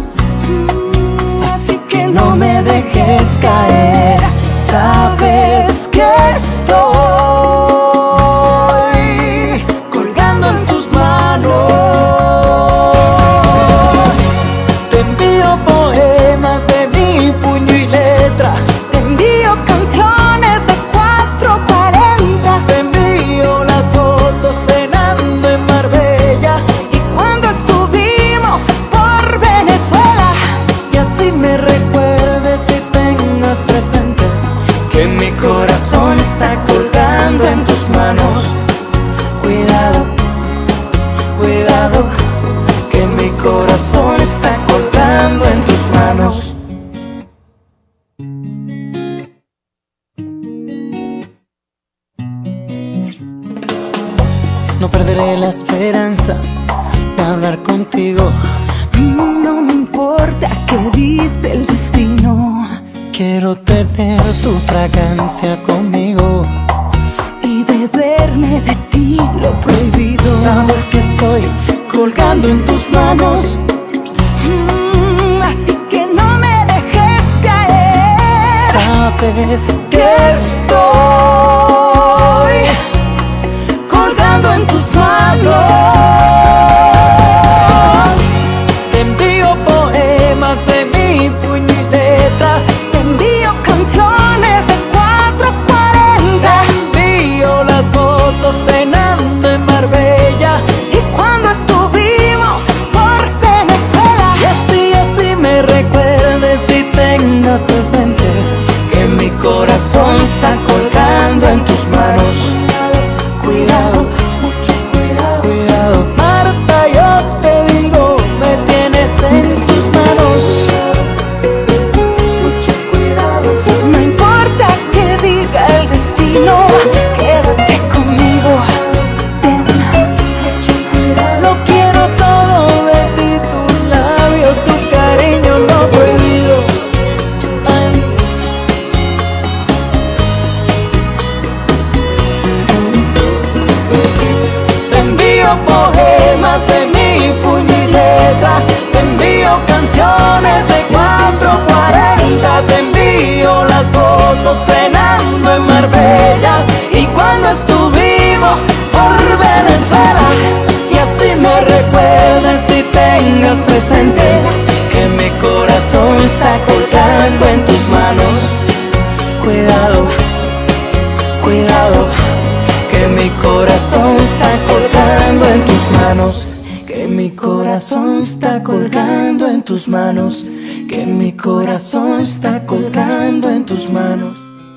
así que no me dejes caer. Sabes que estoy colgando en tus manos. Te envío poemas de mi puño y letra. Te envío canciones de cuatro cuarenta. Te envío las fotos cenando en Marbella y cuando estuvimos por Venezuela. Y así me recuerdes y tengas presente que mi corazón está colgando en tus manos. Cuidado, cuidado, que mi corazón está colgando en tus manos. No perderé la esperanza de hablar contigo. No me importa qué dice el destino. Quiero tener tu fragancia conmigo y beberme de ti lo prohibido. Sabes que estoy colgando en tus manos, mm, así que no me dejes caer. Sabes que estoy colgando en tus manos. Te envío poemas de mi puño y letra. Te envío canciones de cuatro cuarenta. Te envío las fotos cenando en Marbella y cuando estuvimos por Venezuela. Y así, así me recuerdes y tengas presente que mi corazón está colgando en tus manos. Cuidado, mucho cuidado, cuidado, Marta, yo te digo, me tienes en tus manos. Mucho cuidado, no importa que diga el destino, quédate conmigo. Ten mucho cuidado. Lo quiero todo de ti, tu labio, tu cariño no prohibido. Ay. Te envío poemas de mi puño y letra. Te envío canciones de cuatro cuarenta. Te envío las fotos cenando en Marbella y cuando estuvimos por Venezuela. Y así me recuerdes y tengas presente que mi corazón está colgando en tus manos. Cuidado, cuidado, que mi corazón está colgando en tus manos. Que mi corazón está colgando en tus manos. Que mi corazón está colgando en tus manos.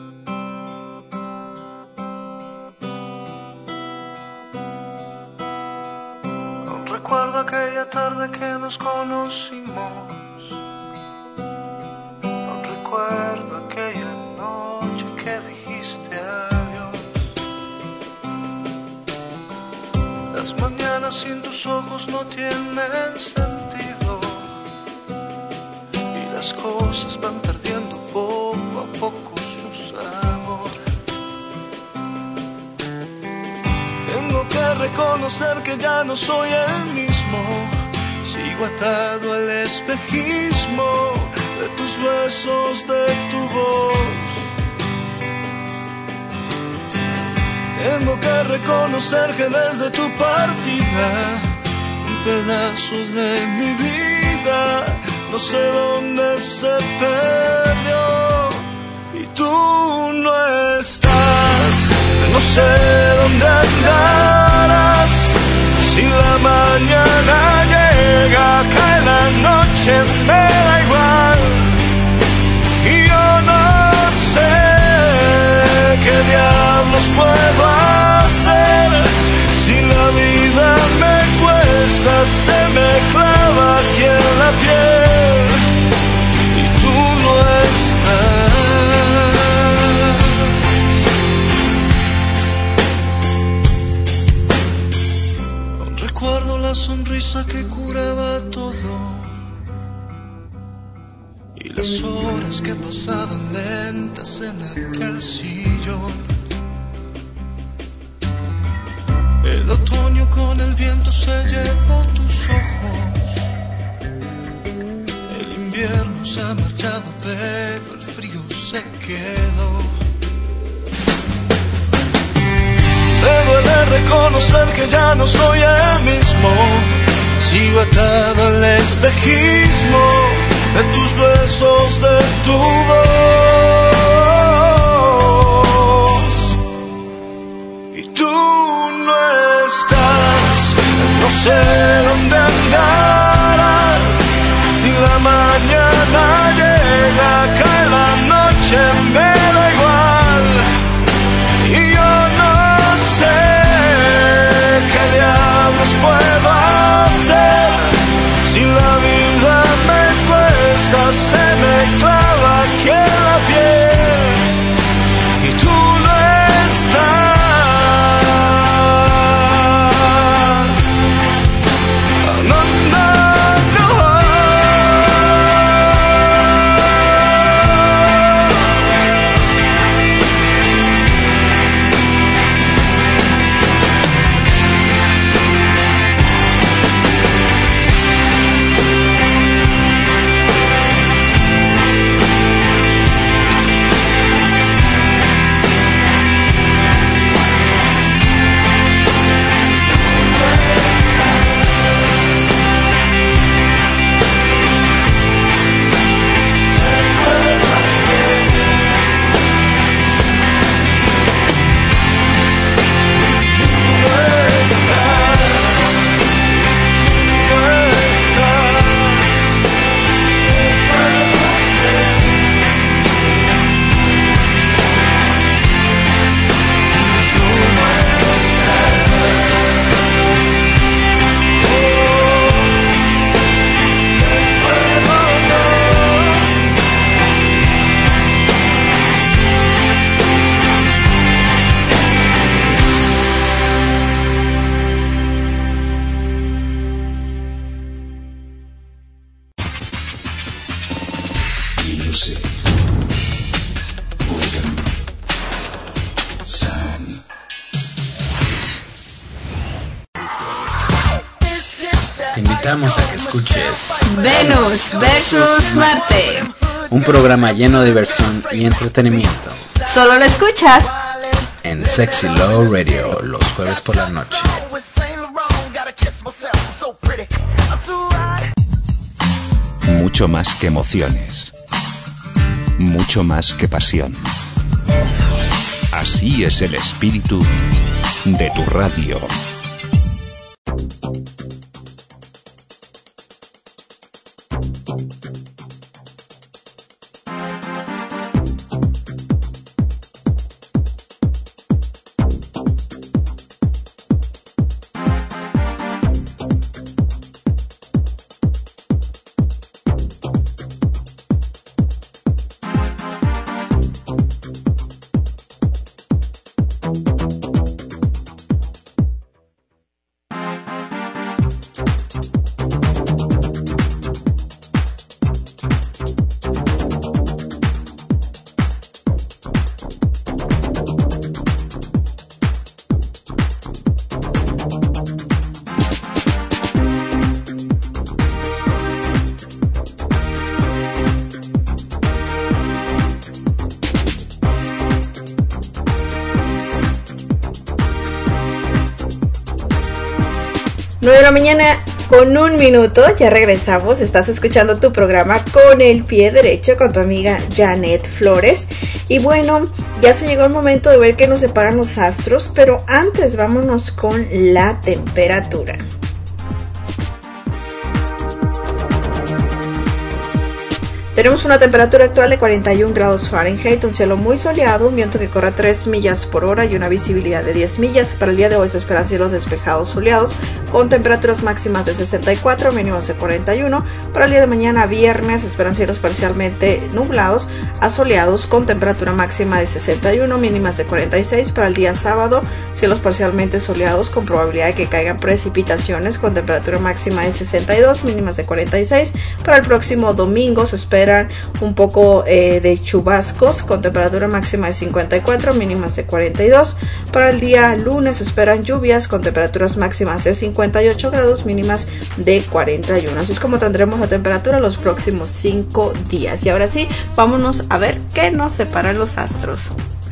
Recuerdo aquella tarde que nos conocimos. No recuerdo aquella noche que dijiste adiós. Las mañanas sin tus ojos no tienen sentido y las cosas van perdiendo poco a poco su sabor. Tengo que reconocer que ya no soy el mismo. Sigo atado al espejismo de tus besos, de tu voz. Tengo que reconocer que desde tu partida un pedazo de mi vida no sé dónde se perdió. Y tú no estás, no sé dónde andarás. Si la mañana llega, cae la noche, me da igual. Y yo no sé qué diablos puedo hacer si la en aquel sillón. El otoño con el viento se llevó tus ojos. El invierno se ha marchado, pero el frío se quedó. Me duele reconocer que ya no soy el mismo. Sigo atado al espejismo de tus besos, de tu voz. Y tú no estás, no sé dónde andarás. Si la mañana llega, cae la noche, me da igual. Y yo no sé qué diablos puedo hacer. Si la vida me cuesta, se me clava aquí en la piel. Y tú no estás. No, no, no. Te invitamos a que escuches Venus versus Marte, un programa lleno de diversión y entretenimiento. Solo lo escuchas en Sexy Love Radio los jueves por la noche. Mucho más que emociones, mucho más que pasión. Así es el espíritu de tu radio. nueve de la mañana con un minuto, ya regresamos. Estás escuchando tu programa Con el Pie Derecho con tu amiga Janet Flores. Y bueno, ya se llegó el momento de ver qué nos separan los astros, pero antes vámonos con la temperatura. Tenemos una temperatura actual de cuarenta y un grados Fahrenheit, un cielo muy soleado, un viento que corre a tres millas por hora y una visibilidad de diez millas. Para el día de hoy se esperan cielos despejados soleados con temperaturas máximas de sesenta y cuatro, mínimas de cuarenta y uno. Para el día de mañana, viernes, se esperan cielos parcialmente nublados a soleados con temperatura máxima de sesenta y uno, mínimas de cuarenta y seis. Para el día sábado, cielos parcialmente soleados con probabilidad de que caigan precipitaciones con temperatura máxima de sesenta y dos, mínimas de cuarenta y seis. Para el próximo domingo se espera esperan un poco eh, de chubascos con temperatura máxima de cincuenta y cuatro, mínimas de cuarenta y dos. Para el día lunes esperan lluvias con temperaturas máximas de cincuenta y ocho grados, mínimas de cuarenta y uno. Así es como tendremos la temperatura los próximos cinco días. Y ahora sí, vámonos a ver qué nos separan los astros.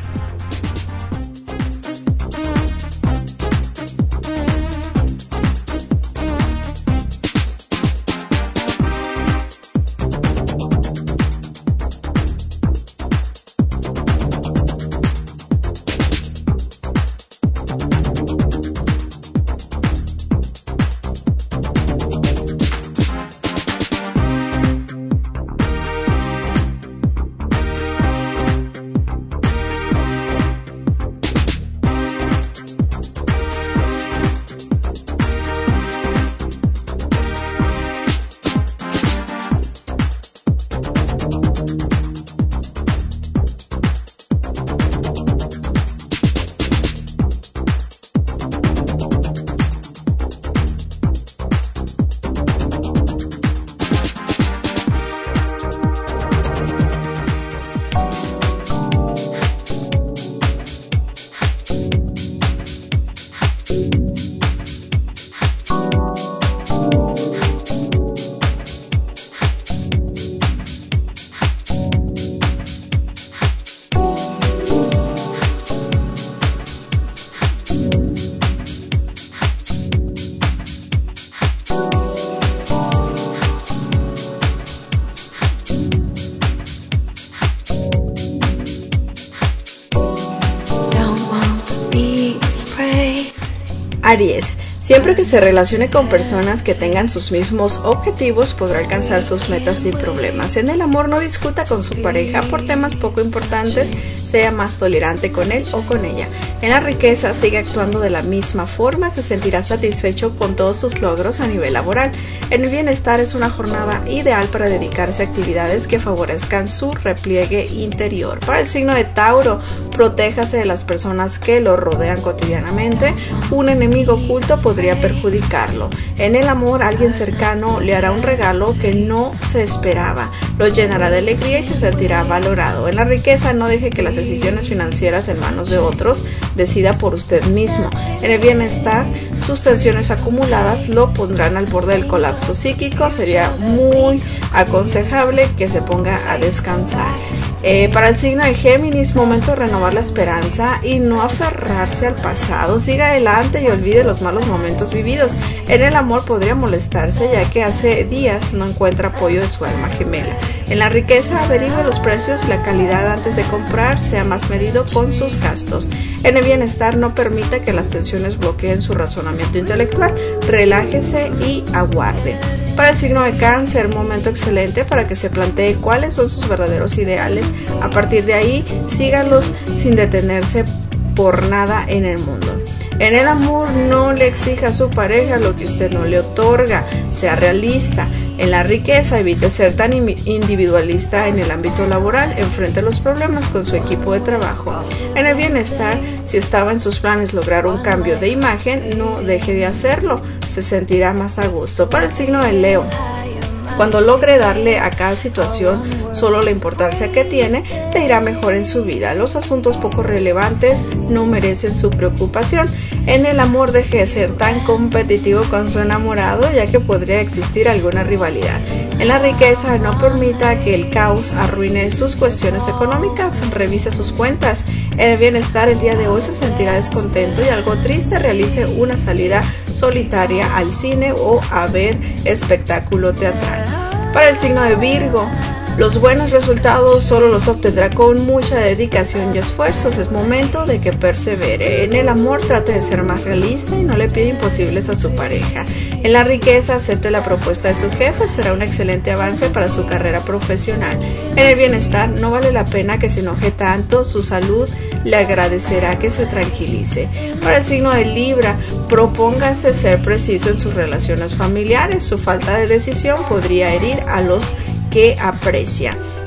Aries. Siempre que se relacione con personas que tengan sus mismos objetivos, podrá alcanzar sus metas sin problemas. En el amor, no discuta con su pareja por temas poco importantes, sea más tolerante con él o con ella. En la riqueza, sigue actuando de la misma forma, se sentirá satisfecho con todos sus logros a nivel laboral. En el bienestar, es una jornada ideal para dedicarse a actividades que favorezcan su repliegue interior. Para el signo de Tauro, protéjase de las personas que lo rodean cotidianamente. Un enemigo oculto podría perjudicarlo. En el amor, alguien cercano le hará un regalo que no se esperaba. Lo llenará de alegría y se sentirá valorado. En la riqueza, no deje que las decisiones financieras en manos de otros decida por usted mismo. En el bienestar, sus tensiones acumuladas lo pondrán al borde del colapso psíquico. Sería muy aconsejable que se ponga a descansar. Eh, para el signo de Géminis, momento de renovar la esperanza y no aferrarse al pasado. Siga adelante y olvide los malos momentos vividos. En el amor, podría molestarse ya que hace días no encuentra apoyo de su alma gemela. En la riqueza, averigüe los precios y la calidad antes de comprar, sea más medido con sus gastos. En el bienestar, no permita que las tensiones bloqueen su razonamiento intelectual, relájese y aguarde. Para el signo de Cáncer, momento excelente para que se plantee cuáles son sus verdaderos ideales. A partir de ahí, sígalos sin detenerse por nada en el mundo. En el amor, no le exija a su pareja lo que usted no le otorga, sea realista. En la riqueza, evite ser tan individualista en el ámbito laboral, enfrente los problemas con su equipo de trabajo. En el bienestar, si estaba en sus planes lograr un cambio de imagen, no deje de hacerlo, se sentirá más a gusto. Para el signo de Leo, cuando logre darle a cada situación solo la importancia que tiene, le irá mejor en su vida. Los asuntos poco relevantes no merecen su preocupación. En el amor, deje de ser tan competitivo con su enamorado, ya que podría existir alguna rivalidad. En la riqueza, no permita que el caos arruine sus cuestiones económicas, revise sus cuentas. En el bienestar, el día de hoy se sentirá descontento y algo triste, realice una salida solitaria al cine o a ver espectáculo teatral. Para el signo de Virgo, los buenos resultados solo los obtendrá con mucha dedicación y esfuerzos. Es momento de que persevere. En el amor, trate de ser más realista y no le pida imposibles a su pareja. En la riqueza, acepte la propuesta de su jefe, será un excelente avance para su carrera profesional. En el bienestar, no vale la pena que se enoje tanto, su salud le agradecerá que se tranquilice. Para el signo de Libra, propóngase ser preciso en sus relaciones familiares. Su falta de decisión podría herir a los que aprecia.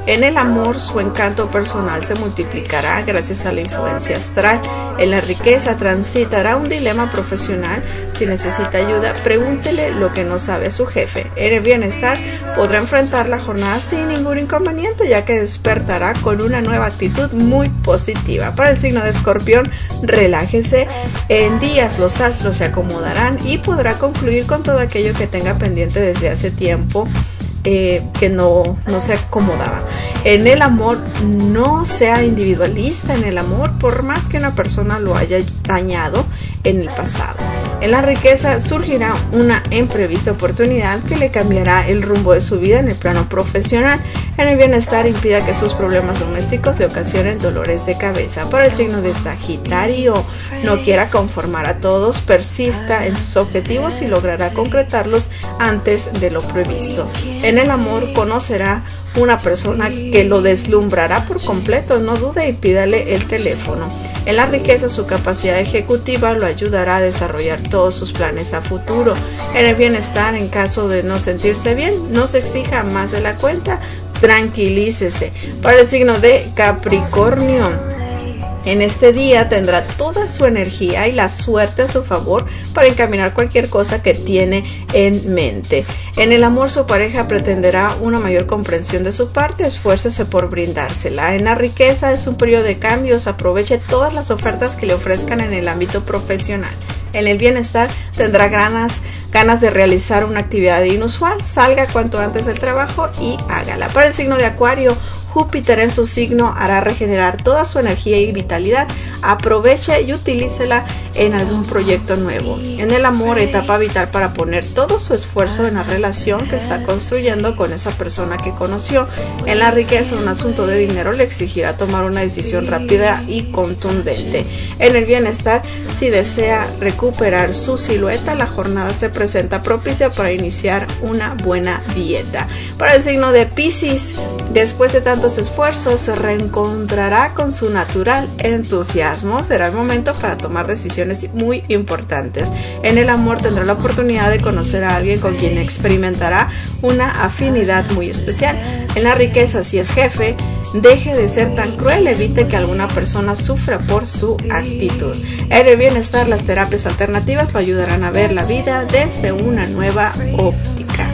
En el amor, su encanto personal se multiplicará gracias a la influencia astral. En la riqueza, transitará un dilema profesional. Si necesita ayuda, pregúntele lo que no sabe su jefe. En el bienestar, podrá enfrentar la jornada sin ningún inconveniente, ya que despertará con una nueva actitud muy positiva. Para el signo de Escorpión, relájese. En días los astros se acomodarán y podrá concluir con todo aquello que tenga pendiente desde hace tiempo. Eh, que no, no se acomodaba. En el amor, no sea individualista en el amor, por más que una persona lo haya dañado en el pasado. En la riqueza, surgirá una imprevista oportunidad que le cambiará el rumbo de su vida en el plano profesional. En el bienestar, impida que sus problemas domésticos le ocasionen dolores de cabeza. Para el signo de Sagitario, no quiera conformar a todos, persista en sus objetivos y logrará concretarlos antes de lo previsto. En el amor, conocerá una persona que lo deslumbrará por completo, no dude y pídale el teléfono. En la riqueza, su capacidad ejecutiva lo ayudará a desarrollar todos sus planes a futuro. En el bienestar, en caso de no sentirse bien, no se exija más de la cuenta, tranquilícese. Para el signo de Capricornio, en este día tendrá toda su energía y la suerte a su favor para encaminar cualquier cosa que tiene en mente. En el amor, su pareja pretenderá una mayor comprensión de su parte, esfuércese por brindársela. En la riqueza, es un periodo de cambios, aproveche todas las ofertas que le ofrezcan en el ámbito profesional. En el bienestar, tendrá ganas, ganas de realizar una actividad inusual, salga cuanto antes del trabajo y hágala. Para el signo de Acuario, Júpiter en su signo hará regenerar toda su energía y vitalidad. Aproveche y utilícela en algún proyecto nuevo. En el amor, etapa vital para poner todo su esfuerzo en la relación que está construyendo con esa persona que conoció. En la riqueza, un asunto de dinero le exigirá tomar una decisión rápida y contundente. En el bienestar, si desea recuperar su silueta, la jornada se presenta propicia para iniciar una buena dieta. Para el signo de Piscis, después de tantos esfuerzos, se reencontrará con su natural entusiasmo. Será el momento para tomar decisiones muy importantes. En el amor, tendrá la oportunidad de conocer a alguien con quien experimentará una afinidad muy especial. En la riqueza, si es jefe, deje de ser tan cruel, evite que alguna persona sufra por su actitud. En el bienestar, las terapias alternativas lo ayudarán a ver la vida desde una nueva óptica.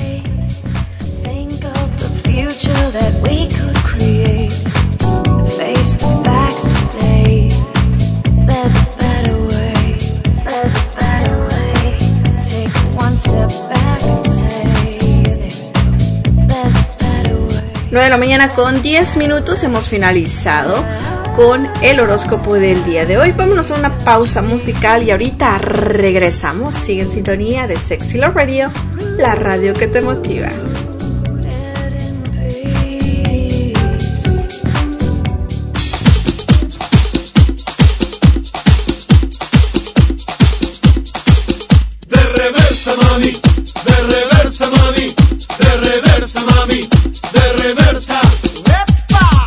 Future that we could create. Face the facts today. There's a better way. There's a better way. Take one step back and say there's, there's a better way. nueve de la mañana con diez minutos, hemos finalizado con el horóscopo del día de hoy. Vámonos a una pausa musical y ahorita regresamos. Sigue en sintonía de Sexy Love Radio, la radio que te motiva. Mami, de reversa, mami, de reversa, mami, de reversa. ¡Epa!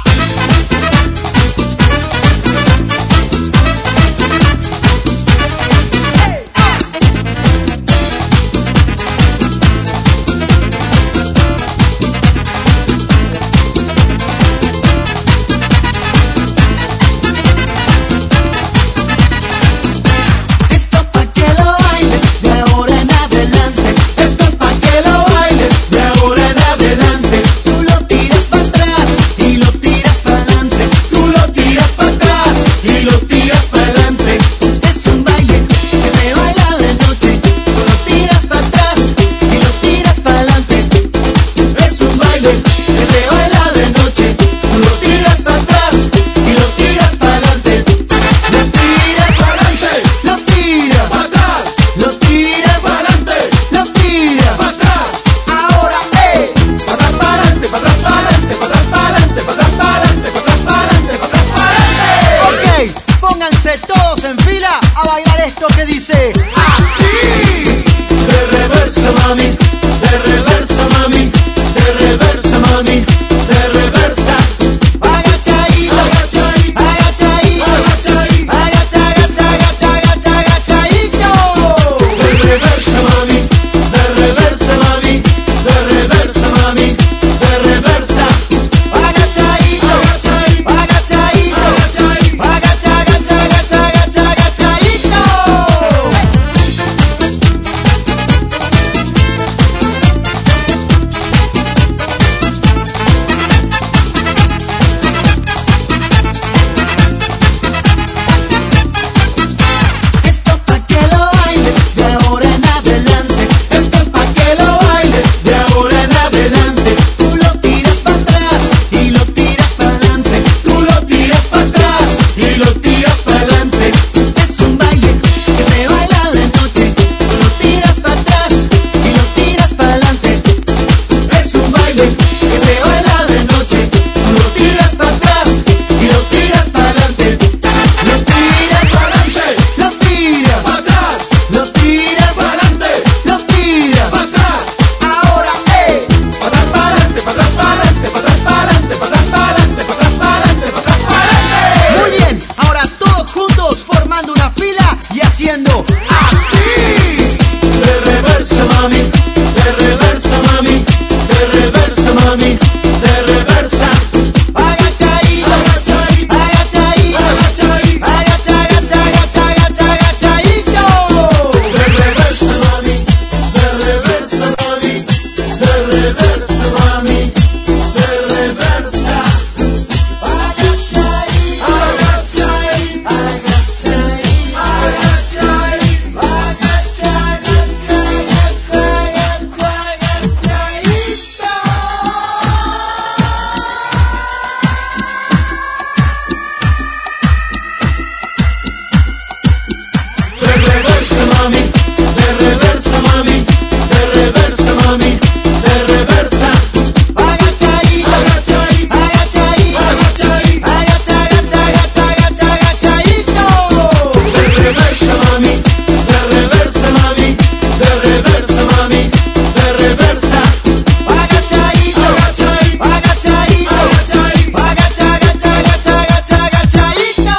Agacha haciendo así. De reversa, mami, de reversa, mami, de reversa, mami, de reversa. Agachadito, agachadito, agachadito, agachadito, agacha, agacha, agacha, agachadito. De reversa, mami, de reversa, mami, de reversa, mami, de reversa. Agachadito, agachadito, agachadito, agachadito, agachadito, de reversa, mami, de reversa, mami, de reversa, mami, de reversa. Agachadito, agachadito, agachadito, agachadito, agacha, agacha, agacha, agacha, agachadito. De reversa, mami, de reversa, mami, de reversa, mami, de reversa. Agachadito, agachadito, agachadito, agachadito, agacha, agacha, agacha, agacha, agachadito.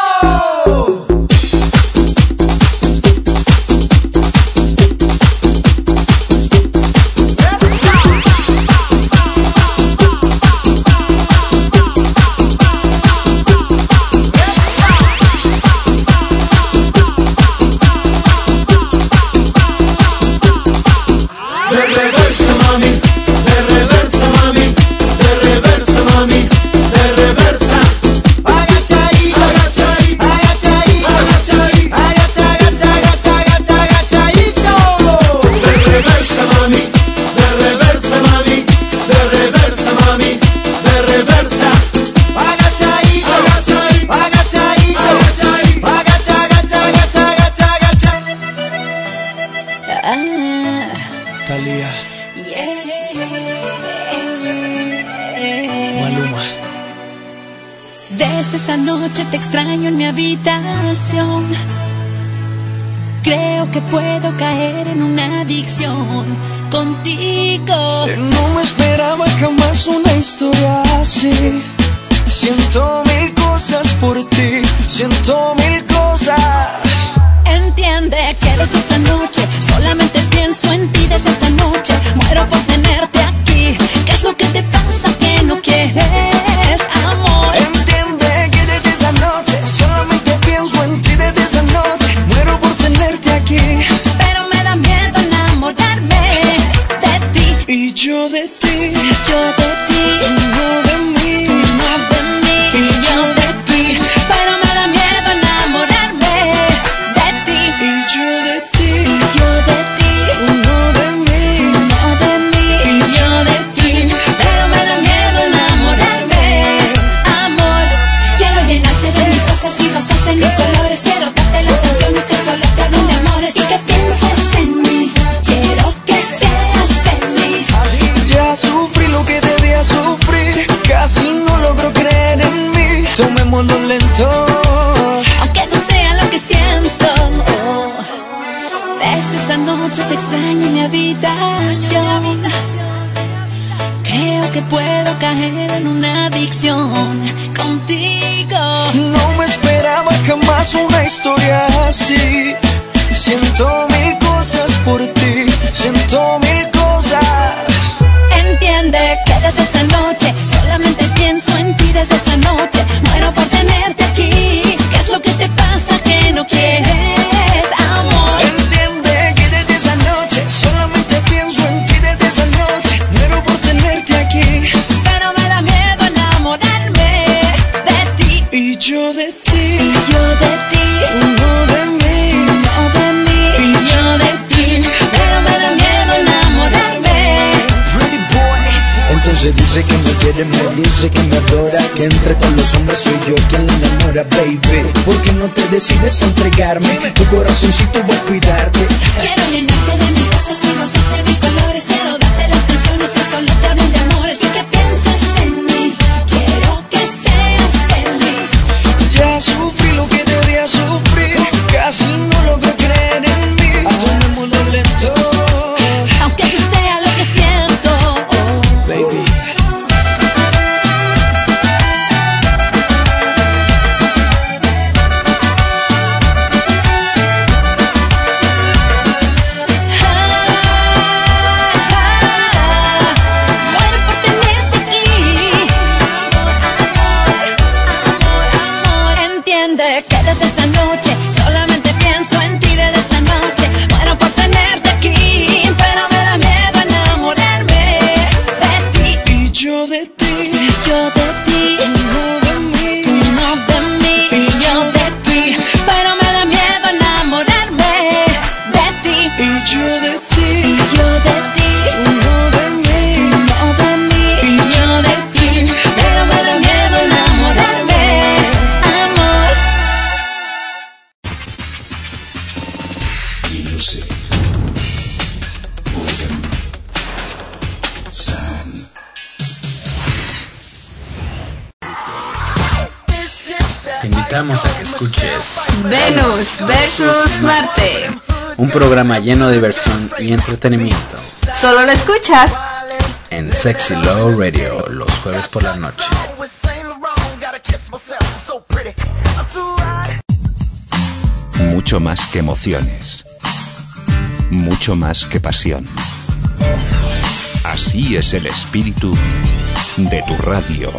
De reversa, mami, de reversa, mami, de reversa, mami, de reversa. Agachadito, agachadito, agachadito, agachadito, agacha, agacha, agacha, agacha, agachadito. De reversa, mami, de reversa, mami, de reversa, mami, de reversa. Agachadito, agachadito, agachadito, agachadito, agacha, agacha, agacha, agacha, agacha. Talía, Maluma. Desde esa noche te extraño en mi habitación. Creo que puedo caer en una adicción contigo. No me esperaba jamás una historia así. Siento mil cosas por ti, siento mil cosas. Entiende que desde esa noche solamente pienso en ti. Desde esa noche muero por tenerte aquí. ¿Qué es lo que te pasa que no quieres amor? Entiende que desde esa noche solamente pienso en ti. Desde esa noche muero por tenerte aquí. Pero me da miedo enamorarme de ti. Y yo de ti, Yo de ti, tú no de mí, tú no de mí. y yo de ti, Pero me da miedo enamorarme de ti. y yo de ti, Yo de ti, tú no de mí, no de mí. y yo de ti. Pero me da miedo enamorarme, amor. Quiero llenarte de mis cosas y rosas de mis colores. Quiero darte las canciones que solo te hablan de amores y que pienses en mí. Quiero que seas feliz. Ya sufrí lo que debía sufrir, casi no logro creer en mí. Tomémoslo lento. Aunque no sea lo que siento. Desde esa noche te extraño en mi habitación. Creo que puedo caer en una adicción contigo. No me esperaba jamás una historia así. Siento mil cosas por ti, siento mil cosas. Entiende que desde esa noche solamente pienso en ti. Desde esa noche muero por tenerte aquí. ¿Qué es lo que te pasa que no quieres amor? Entiende que desde esa noche solamente pienso en ti. Desde esa noche muero por tenerte aquí. Pero me da miedo enamorarme de ti. Y yo de ti, Yo de ti, tú no de mí, no de mí. y yo de ti. Pero me da miedo enamorarme. Pretty boy. Entonces dice que me quiere, me dice que me adora, que entre con los hombres soy yo quien la enamora, baby. ¿Por qué no te decides a entregarme? Tu corazoncito voy a cuidarte. Quiero llenarte de mis cosas y rosas de mis colores. Quiero darte las canciones que solo te hablan de amores y que pienses en mí. Quiero que seas feliz. Ya sufrí lo que debía sufrir, casi no logro creer en mí. Tomémoslo lento. Aunque no sea lo que siento. Baby. music. Rhythm. Sound. Te invitamos a que escuches Venus versus Marte. Un programa lleno de diversión y entretenimiento. Solo lo escuchas en Sexy Love Radio los jueves por la noche. Mucho más que emociones. Mucho más que pasión. Así es el espíritu de tu radio.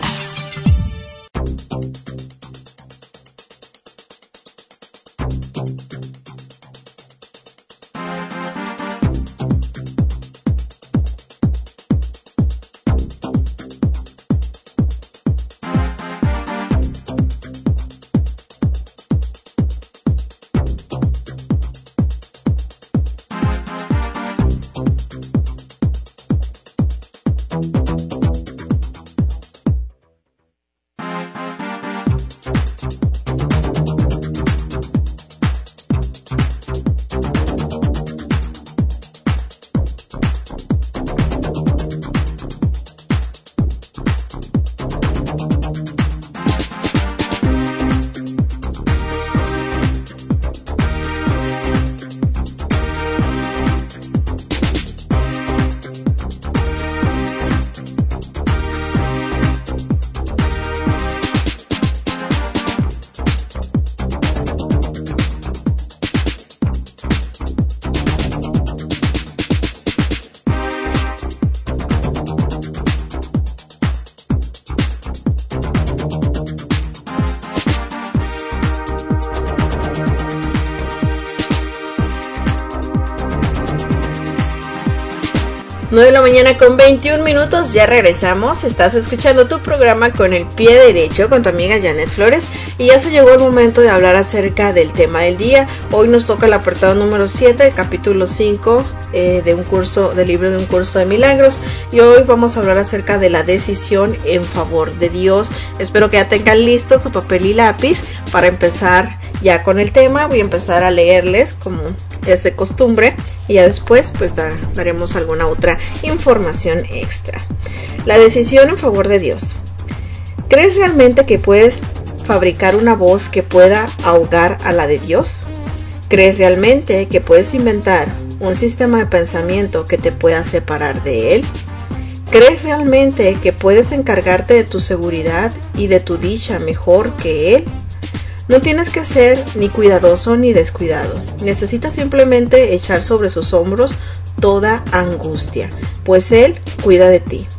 nueve de la mañana con veintiún minutos, ya regresamos. Estás escuchando tu programa Con el Pie Derecho con tu amiga Janet Flores y ya se llegó el momento de hablar acerca del tema del día. Hoy nos toca el apartado número siete, el capítulo cinco eh, de un curso, del libro de un curso de milagros, y hoy vamos a hablar acerca de la decisión en favor de Dios. Espero que ya tengan listo su papel y lápiz para empezar ya con el tema. Voy a empezar a leerles como es de costumbre y ya después pues da, daremos alguna otra información extra. La decisión en favor de Dios. ¿Crees realmente que puedes fabricar una voz que pueda ahogar a la de Dios? ¿Crees realmente que puedes inventar un sistema de pensamiento que te pueda separar de Él? ¿Crees realmente que puedes encargarte de tu seguridad y de tu dicha mejor que Él? No tienes que ser ni cuidadoso ni descuidado. Necesitas simplemente echar sobre sus hombros toda angustia, pues Él cuida de ti.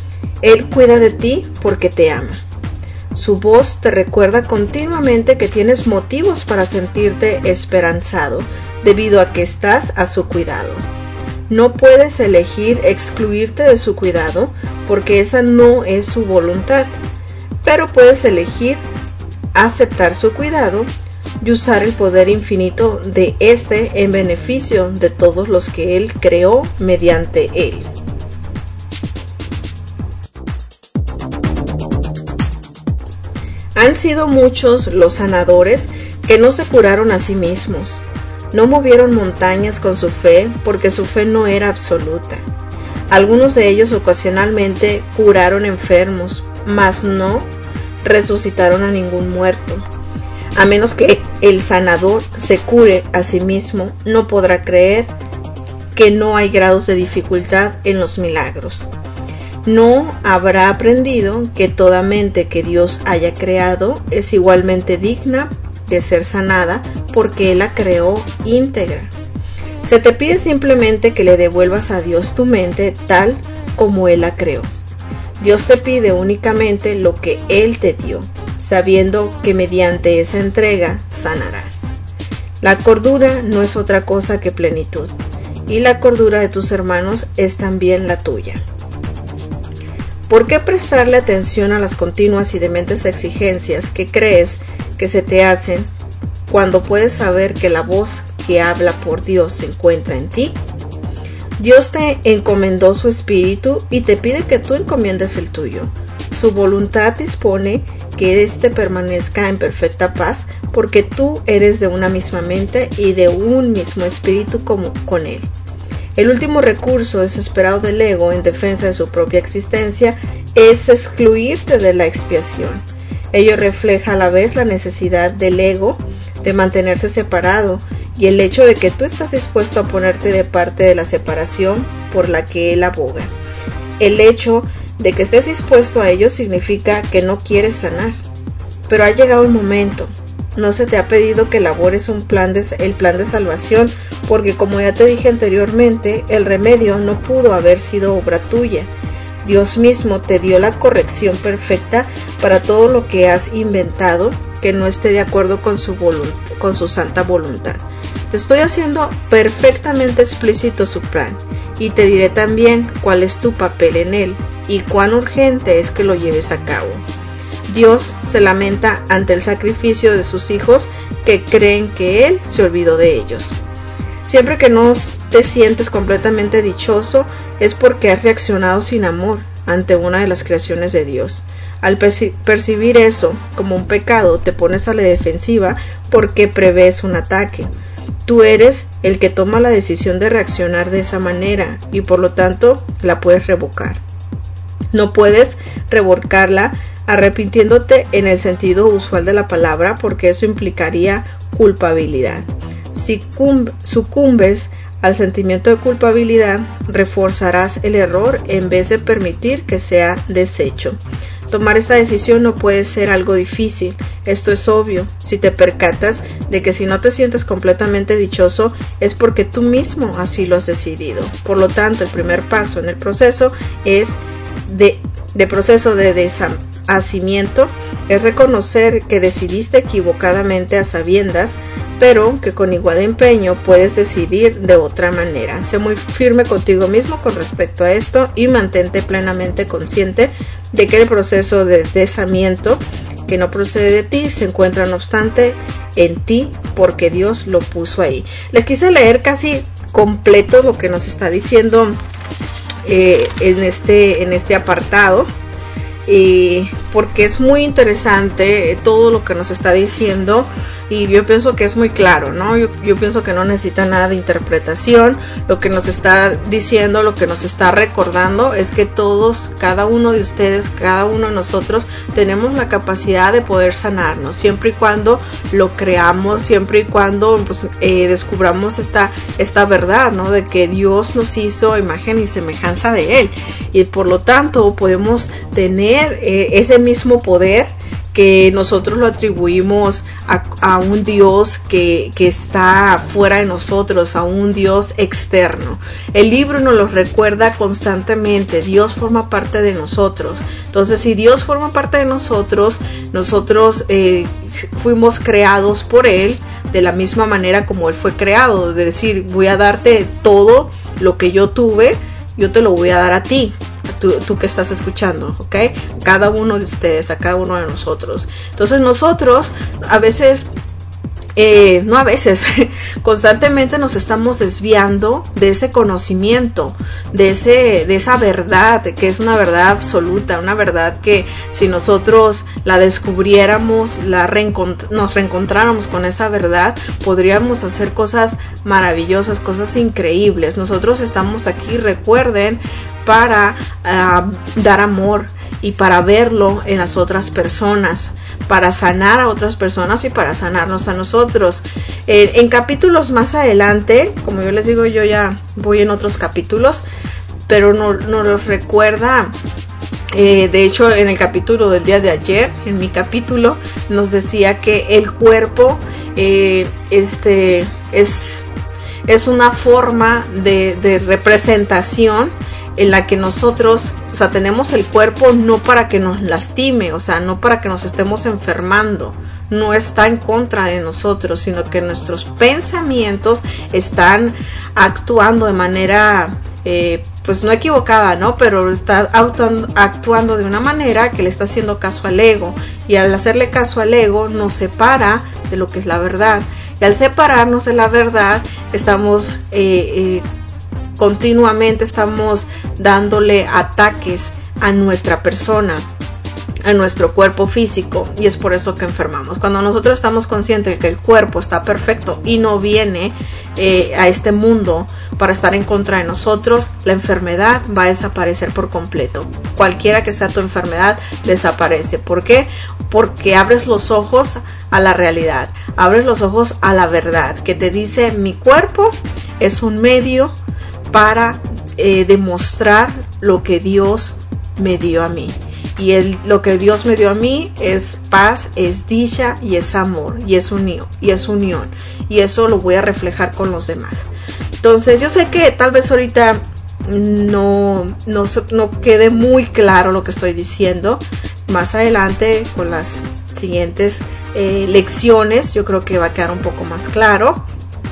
Él cuida de ti porque te ama. Su voz te recuerda continuamente que tienes motivos para sentirte esperanzado debido a que estás a su cuidado. No puedes elegir excluirte de su cuidado porque esa no es su voluntad, pero puedes elegir aceptar su cuidado y usar el poder infinito de este en beneficio de todos los que Él creó mediante Él. Han sido muchos los sanadores que no se curaron a sí mismos. No movieron montañas con su fe porque su fe no era absoluta. Algunos de ellos ocasionalmente curaron enfermos, mas no resucitaron a ningún muerto. A menos que el sanador se cure a sí mismo, no podrá creer que no hay grados de dificultad en los milagros. No habrá aprendido que toda mente que Dios haya creado es igualmente digna de ser sanada porque Él la creó íntegra. Se te pide simplemente que le devuelvas a Dios tu mente tal como Él la creó. Dios te pide únicamente lo que Él te dio, sabiendo que mediante esa entrega sanarás. La cordura no es otra cosa que plenitud, y la cordura de tus hermanos es también la tuya. ¿Por qué prestarle atención a las continuas y dementes exigencias que crees que se te hacen cuando puedes saber que la voz que habla por Dios se encuentra en ti? Dios te encomendó su espíritu y te pide que tú encomiendes el tuyo. Su voluntad dispone que éste permanezca en perfecta paz porque tú tú eres de una misma mente y de un mismo espíritu como con él. El último recurso desesperado del ego en defensa de su propia existencia es excluirte de la expiación. Ello refleja a la vez la necesidad del ego de mantenerse separado y el hecho de que tú estás dispuesto a ponerte de parte de la separación por la que él aboga. El hecho de que estés dispuesto a ello significa que no quieres sanar. Pero ha llegado el momento. No se te ha pedido que elabores un plan de, el plan de salvación, porque como ya te dije anteriormente, el remedio no pudo haber sido obra tuya. Dios mismo te dio la corrección perfecta para todo lo que has inventado que no esté de acuerdo con su, con su santa voluntad. Te estoy haciendo perfectamente explícito su plan y te diré también cuál es tu papel en él y cuán urgente es que lo lleves a cabo. Dios se lamenta ante el sacrificio de sus hijos que creen que Él se olvidó de ellos. Siempre que no te sientes completamente dichoso es porque has reaccionado sin amor ante una de las creaciones de Dios. Al percibir eso como un pecado, te pones a la defensiva porque prevés un ataque. Tú eres el que toma la decisión de reaccionar de esa manera y por lo tanto la puedes revocar. No puedes revocarla arrepintiéndote en el sentido usual de la palabra, porque eso implicaría culpabilidad. Si sucumbes al sentimiento de culpabilidad, reforzarás el error en vez de permitir que sea deshecho. Tomar esta decisión no puede ser algo difícil, esto es obvio, si te percatas de que si no te sientes completamente dichoso es porque tú mismo así lo has decidido. Por lo tanto, el primer paso en el proceso es de, de proceso de desapego. Hacimiento es reconocer que decidiste equivocadamente a sabiendas, pero que con igual empeño puedes decidir de otra manera. Sé muy firme contigo mismo con respecto a esto y mantente plenamente consciente de que el proceso de desamiento que no procede de ti se encuentra no obstante en ti porque Dios lo puso ahí. Les quise leer casi completo lo que nos está diciendo eh, en, este, en este apartado. Y porque es muy interesante todo lo que nos está diciendo y yo pienso que es muy claro, ¿no? Yo, yo pienso que no necesita nada de interpretación. Lo que nos está diciendo, lo que nos está recordando es que todos, cada uno de ustedes, cada uno de nosotros tenemos la capacidad de poder sanarnos, siempre y cuando lo creamos, siempre y cuando pues, eh, descubramos esta, esta verdad, ¿no? De que Dios nos hizo imagen y semejanza de Él y por lo tanto podemos tener eh, ese mismo poder que nosotros lo atribuimos a, a un Dios que, que está fuera de nosotros, a un Dios externo. El libro nos lo recuerda constantemente, Dios forma parte de nosotros. Entonces, si Dios forma parte de nosotros, nosotros eh, fuimos creados por Él de la misma manera como Él fue creado, de decir, voy a darte todo lo que yo tuve, yo te lo voy a dar a ti. Tú, tú que estás escuchando, ¿ok? Cada uno de ustedes, a cada uno de nosotros. Entonces nosotros a veces, eh, no a veces, constantemente nos estamos desviando de ese conocimiento, de, ese, de esa verdad, que es una verdad absoluta, una verdad que si nosotros la descubriéramos, la reencont- nos reencontráramos con esa verdad, podríamos hacer cosas maravillosas, cosas increíbles. Nosotros estamos aquí, recuerden, para uh, dar amor y para verlo en las otras personas, para sanar a otras personas y para sanarnos a nosotros. Eh, en capítulos más adelante, como yo les digo, yo ya voy en otros capítulos, pero nos no los recuerda. Eh, de hecho, en el capítulo del día de ayer, en mi capítulo, nos decía que el cuerpo eh, este, es, es una forma de, de representación en la que nosotros, o sea, tenemos el cuerpo no para que nos lastime, o sea, no para que nos estemos enfermando, no está en contra de nosotros, sino que nuestros pensamientos están actuando de manera, eh, pues no equivocada, ¿no? Pero está actuando, actuando de una manera que le está haciendo caso al ego, y al hacerle caso al ego nos separa de lo que es la verdad, y al separarnos de la verdad estamos eh, eh, continuamente estamos dándole ataques a nuestra persona. en nuestro cuerpo físico, y es por eso que enfermamos. Cuando nosotros estamos conscientes de que el cuerpo está perfecto y no viene eh, a este mundo para estar en contra de nosotros, la enfermedad va a desaparecer por completo. Cualquiera que sea tu enfermedad, desaparece. ¿Por qué? Porque abres los ojos a la realidad, abres los ojos a la verdad, que te dice: mi cuerpo es un medio para eh, demostrar lo que Dios me dio a mí. Y el, lo que Dios me dio a mí es paz, es dicha y es amor y es unión, y es unión. Y eso lo voy a reflejar con los demás. Entonces yo sé que tal vez ahorita no, no, no quede muy claro lo que estoy diciendo. Más adelante con las siguientes eh, lecciones yo creo que va a quedar un poco más claro.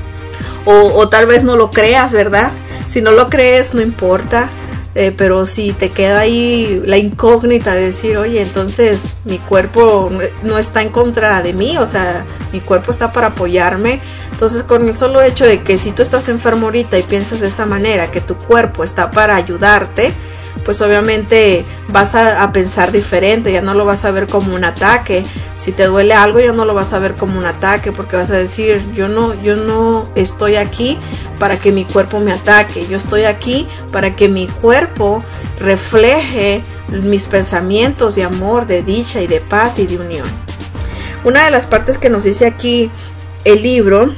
O, o tal vez no lo creas, ¿verdad? Si no lo crees, no importa. Eh, pero si te queda ahí la incógnita de decir: oye, entonces mi cuerpo no está en contra de mí, o sea, mi cuerpo está para apoyarme. Entonces, con el solo hecho de que si tú estás enfermo ahorita y piensas de esa manera, que tu cuerpo está para ayudarte, pues obviamente vas a, a pensar diferente, ya no lo vas a ver como un ataque. Si te duele algo, ya no lo vas a ver como un ataque, porque vas a decir: yo no, yo no estoy aquí para que mi cuerpo me ataque, yo estoy aquí para que mi cuerpo refleje mis pensamientos de amor, de dicha y de paz y de unión. Una de las partes que nos dice aquí el libro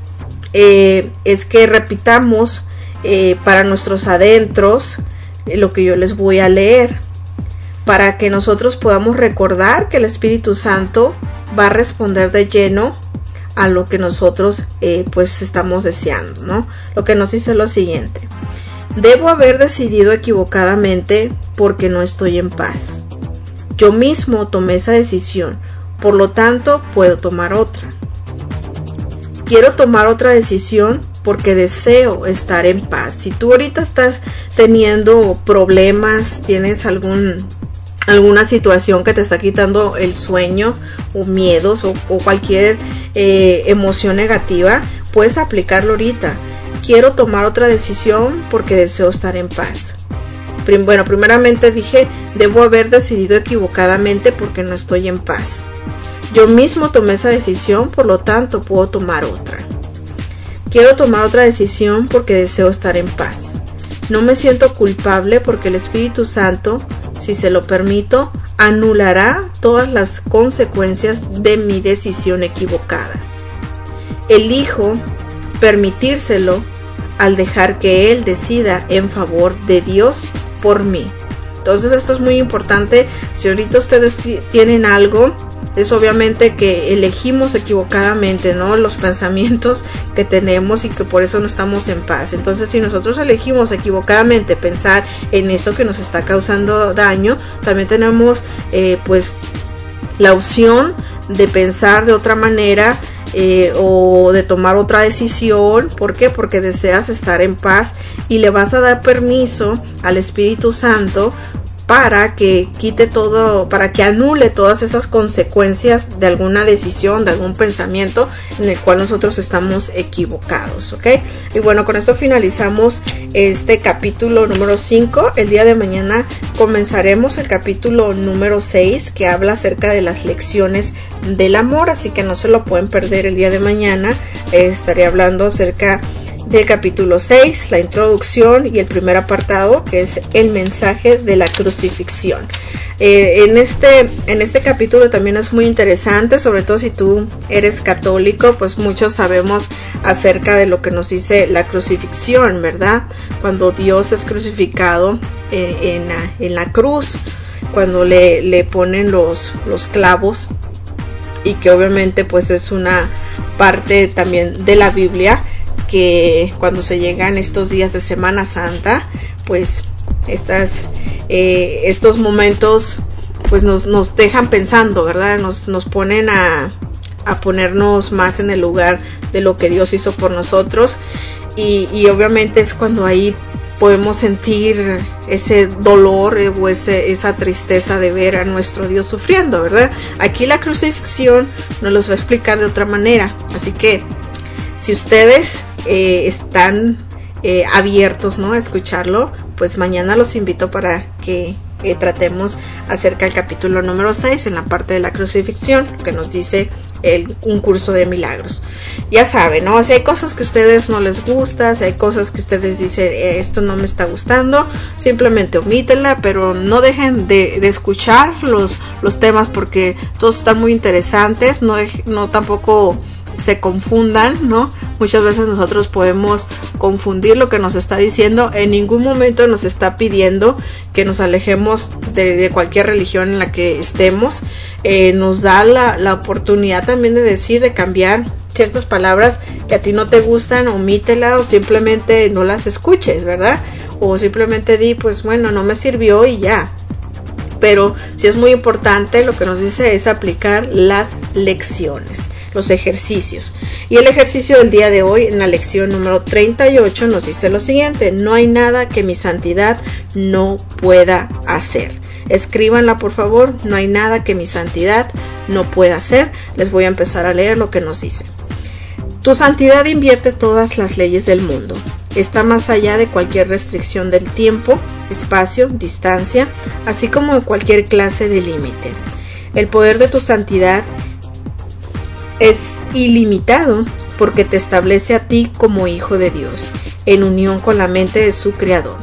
eh, es que repitamos eh, para nuestros adentros eh, lo que yo les voy a leer, para que nosotros podamos recordar que el Espíritu Santo va a responder de lleno a lo que nosotros eh, pues estamos deseando, ¿no? Lo que nos dice lo siguiente: debo haber decidido equivocadamente porque no estoy en paz. Yo mismo tomé esa decisión, por lo tanto puedo tomar otra. Quiero tomar otra decisión porque deseo estar en paz. Si tú ahorita estás teniendo problemas, tienes algún alguna situación que te está quitando el sueño o miedos o, o cualquier eh, emoción negativa, puedes aplicarlo ahorita. Quiero tomar otra decisión porque deseo estar en paz. Prim- bueno, primeramente dije: debo haber decidido equivocadamente porque no estoy en paz. Yo mismo tomé esa decisión, por lo tanto puedo tomar otra. Quiero tomar otra decisión porque deseo estar en paz. No me siento culpable porque el Espíritu Santo, si se lo permito, anulará todas las consecuencias de mi decisión equivocada. Elijo permitírselo al dejar que Él decida en favor de Dios por mí. Entonces esto es muy importante. Si ahorita ustedes tienen algo, es obviamente que elegimos equivocadamente, ¿no? Los pensamientos que tenemos y que por eso no estamos en paz. Entonces, si nosotros elegimos equivocadamente pensar en esto que nos está causando daño, también tenemos eh, pues la opción de pensar de otra manera eh, o de tomar otra decisión. ¿Por qué? Porque deseas estar en paz y le vas a dar permiso al Espíritu Santo para que quite todo, para que anule todas esas consecuencias de alguna decisión, de algún pensamiento en el cual nosotros estamos equivocados, ¿ok? Y bueno, con esto finalizamos este capítulo número cinco. El día de mañana comenzaremos el capítulo número seis, que habla acerca de las lecciones del amor, así que no se lo pueden perder el día de mañana. Eh, estaré hablando acerca del capítulo seis, la introducción y el primer apartado, que es el mensaje de la crucifixión. Eh, en este en este capítulo también es muy interesante, sobre todo si tú eres católico, pues muchos sabemos acerca de lo que nos dice la crucifixión, ¿verdad? Cuando Dios es crucificado eh, en, la, en la cruz, cuando le, le ponen los, los clavos, y que obviamente pues es una parte también de la Biblia, que cuando se llegan estos días de Semana Santa, pues estas, eh, estos momentos pues nos, nos dejan pensando, ¿verdad? Nos, nos ponen a, a ponernos más en el lugar de lo que Dios hizo por nosotros, y, y obviamente es cuando ahí podemos sentir ese dolor eh, o ese, esa tristeza de ver a nuestro Dios sufriendo, ¿verdad? Aquí la crucifixión nos los va a explicar de otra manera, así que si ustedes eh, están eh, abiertos, ¿no?, a escucharlo, pues mañana los invito para que eh, tratemos acerca del capítulo número seis en la parte de la crucifixión, que nos dice el, un curso de milagros. Ya saben, ¿no? Si hay cosas que a ustedes no les gusta, si hay cosas que ustedes dicen, eh, esto no me está gustando, simplemente omítenla, pero no dejen de, de escuchar los, los temas, porque todos están muy interesantes. No, no tampoco se confundan, ¿no? Muchas veces nosotros podemos confundir lo que nos está diciendo. En ningún momento nos está pidiendo que nos alejemos de, de cualquier religión en la que estemos. Eh, nos da la, la oportunidad también de decir, de cambiar ciertas palabras que a ti no te gustan, omítelas o simplemente no las escuches, ¿verdad? O simplemente di, pues bueno, no me sirvió y ya. Pero sí es muy importante, lo que nos dice es aplicar las lecciones, los ejercicios. Y el ejercicio del día de hoy, en la lección número treinta y ocho, nos dice lo siguiente: no hay nada que mi santidad no pueda hacer. Escríbanla, por favor. No hay nada que mi santidad no pueda hacer. Les voy a empezar a leer lo que nos dice. Tu santidad invierte todas las leyes del mundo. Está más allá de cualquier restricción del tiempo, espacio, distancia, así como de cualquier clase de límite. El poder de tu santidad es ilimitado porque te establece a ti como hijo de Dios, en unión con la mente de su Creador.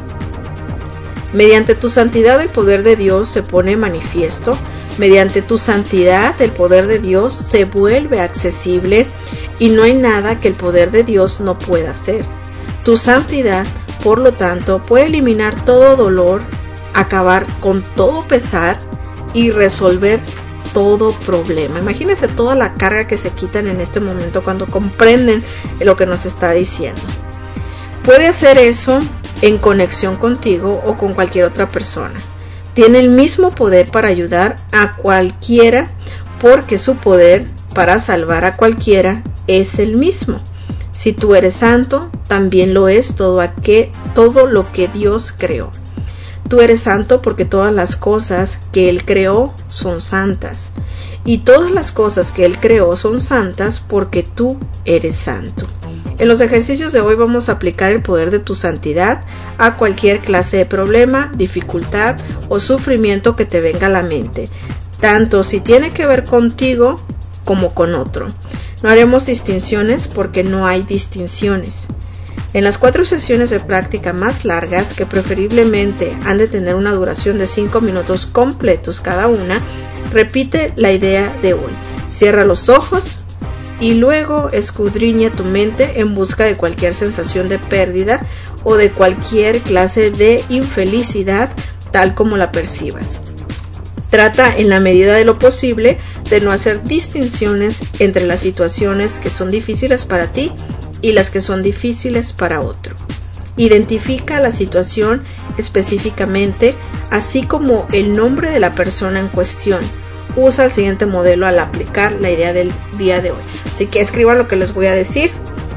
Mediante tu santidad el poder de Dios se pone manifiesto. Mediante tu santidad el poder de Dios se vuelve accesible y no hay nada que el poder de Dios no pueda hacer. Tu santidad, por lo tanto, puede eliminar todo dolor, acabar con todo pesar y resolver todo problema. Imagínense toda la carga que se quitan en este momento cuando comprenden lo que nos está diciendo. Puede hacer eso en conexión contigo o con cualquier otra persona. Tiene el mismo poder para ayudar a cualquiera, porque su poder para salvar a cualquiera es el mismo. Si tú eres santo, también lo es todo, aquel, todo lo que Dios creó. Tú eres santo porque todas las cosas que Él creó son santas. Y todas las cosas que Él creó son santas porque tú eres santo. En los ejercicios de hoy vamos a aplicar el poder de tu santidad a cualquier clase de problema, dificultad o sufrimiento que te venga a la mente, tanto si tiene que ver contigo como con otro. No haremos distinciones porque no hay distinciones. En las cuatro sesiones de práctica más largas, que preferiblemente han de tener una duración de cinco minutos completos cada una, repite la idea de hoy. Cierra los ojos y luego escudriña tu mente en busca de cualquier sensación de pérdida o de cualquier clase de infelicidad tal como la percibas. Trata en la medida de lo posible de no hacer distinciones entre las situaciones que son difíciles para ti y las que son difíciles para otro. Identifica la situación específicamente, así como el nombre de la persona en cuestión. Usa el siguiente modelo al aplicar la idea del día de hoy. Así que escriban lo que les voy a decir.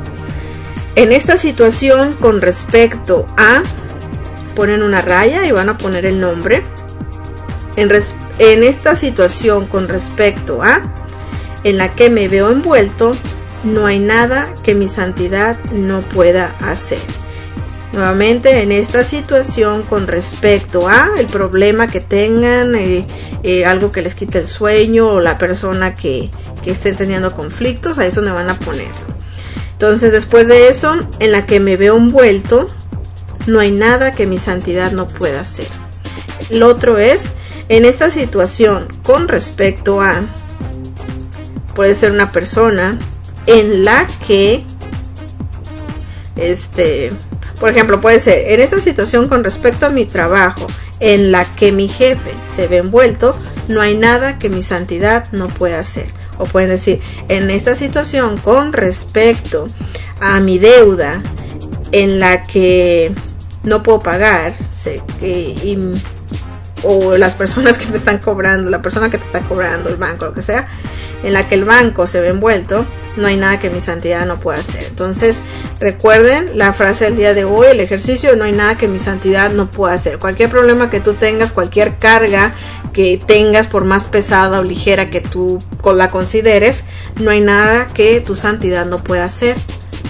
En esta situación, con respecto a, ponen una raya y van a poner el nombre. En, res, en esta situación con respecto a, en la que me veo envuelto, no hay nada que mi santidad no pueda hacer. Nuevamente, en esta situación con respecto a el problema que tengan, eh, eh, algo que les quite el sueño o la persona que, que estén teniendo conflictos, ahí es donde van a poner. Entonces, después de eso, en la que me veo envuelto, no hay nada que mi santidad no pueda hacer. El otro es, en esta situación con respecto a, puede ser una persona en la que, este, por ejemplo, puede ser, en esta situación con respecto a mi trabajo, en la que mi jefe se ve envuelto, no hay nada que mi santidad no pueda hacer. O pueden decir, en esta situación con respecto a mi deuda, en la que no puedo pagar, sé, eh, y, o las personas que me están cobrando, la persona que te está cobrando, el banco, lo que sea, en la que el banco se ve envuelto, no hay nada que mi santidad no pueda hacer. Entonces, recuerden la frase del día de hoy, el ejercicio: no hay nada que mi santidad no pueda hacer. Cualquier problema que tú tengas, cualquier carga que tengas, por más pesada o ligera que tú la consideres, no hay nada que tu santidad no pueda hacer.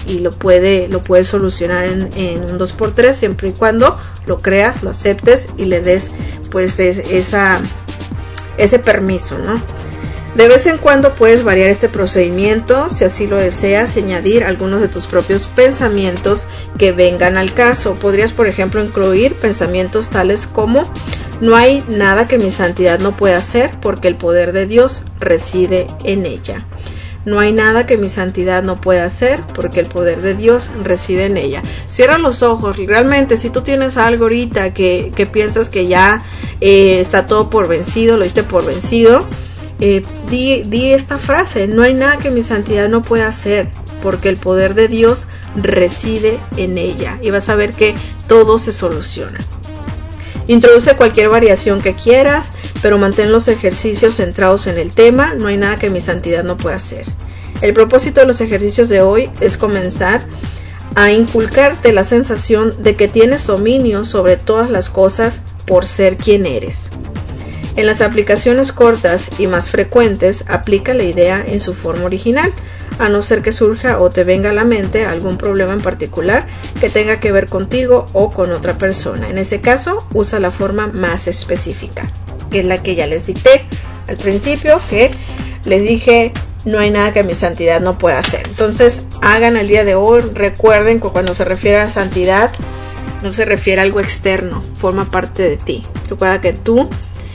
y lo puede, lo puede solucionar en, en un dos por tres, siempre y cuando lo creas, lo aceptes y le des pues es, esa, ese permiso, ¿no? De vez en cuando puedes variar este procedimiento si así lo deseas y añadir algunos de tus propios pensamientos que vengan al caso. Podrías, por ejemplo, incluir pensamientos tales como: no hay nada que mi santidad no pueda hacer porque el poder de Dios reside en ella. No hay nada que mi santidad no pueda hacer porque el poder de Dios reside en ella. Cierra los ojos. Realmente, si tú tienes algo ahorita que, que piensas que ya eh, está todo por vencido, lo diste por vencido, eh, di, di esta frase: no hay nada que mi santidad no pueda hacer porque el poder de Dios reside en ella. Y vas a ver que todo se soluciona. Introduce cualquier variación que quieras, pero mantén los ejercicios centrados en el tema. No hay nada que mi santidad no pueda hacer. El propósito de los ejercicios de hoy es comenzar a inculcarte la sensación de que tienes dominio sobre todas las cosas por ser quien eres. En las aplicaciones cortas y más frecuentes, aplica la idea en su forma original, a no ser que surja o te venga a la mente algún problema en particular que tenga que ver contigo o con otra persona. En ese caso, usa la forma más específica, que es la que ya les dicté al principio, que les dije: no hay nada que mi santidad no pueda hacer. Entonces, hagan el día de hoy. Recuerden que cuando se refiere a santidad, no se refiere a algo externo, forma parte de ti. Recuerda que tú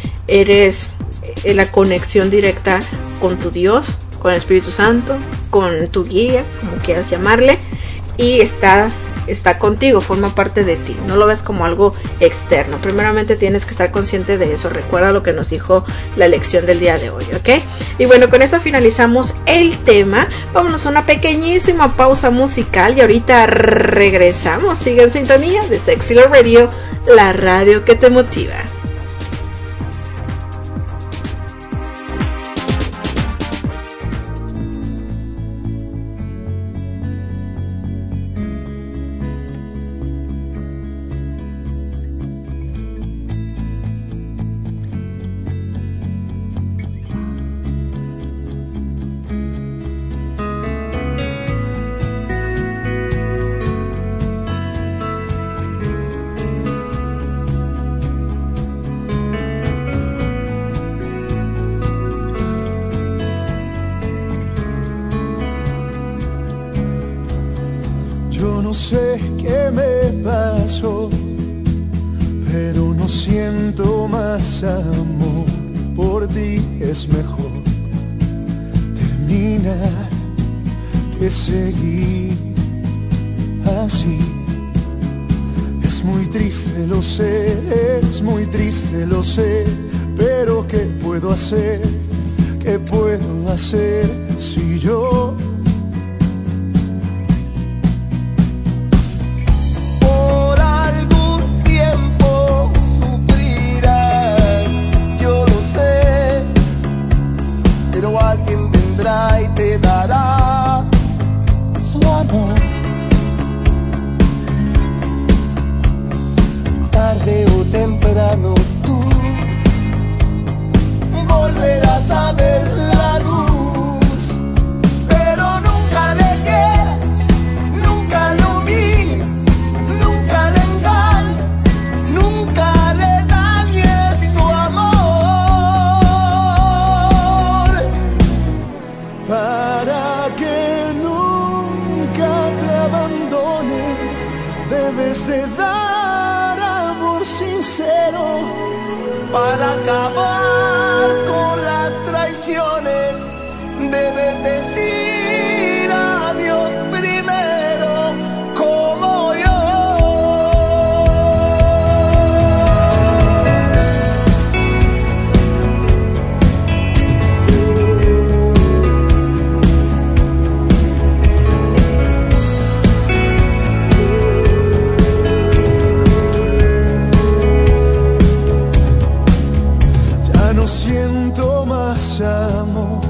eres la conexión directa con tu Dios, con el Espíritu Santo, con tu guía, como quieras llamarle, y está, está contigo, forma parte de ti. No lo ves como algo externo. Primeramente tienes que estar consciente de eso. Recuerda lo que nos dijo la lección del día de hoy, ¿ok? Y bueno, con esto finalizamos el tema. Vámonos a una pequeñísima pausa musical y ahorita regresamos. Sigue en sintonía de Sexy Love Radio, la radio que te motiva. No sé qué me pasó, pero no siento más amor por ti. Es mejor terminar que seguir así. Es muy triste, lo sé, es muy triste, lo sé, pero ¿qué puedo hacer? ¿Qué puedo hacer si yo y te dará su amor? Tarde o temprano tú volverás a ver la luz, pero nunca le quieras, nunca lo mires, nunca le engañes, nunca le dañes tu amor, para que nunca te abandone. Debes de dar amor sincero para acabar con las traiciones. Debes decir adiós primero, como yo. Ya no siento más amor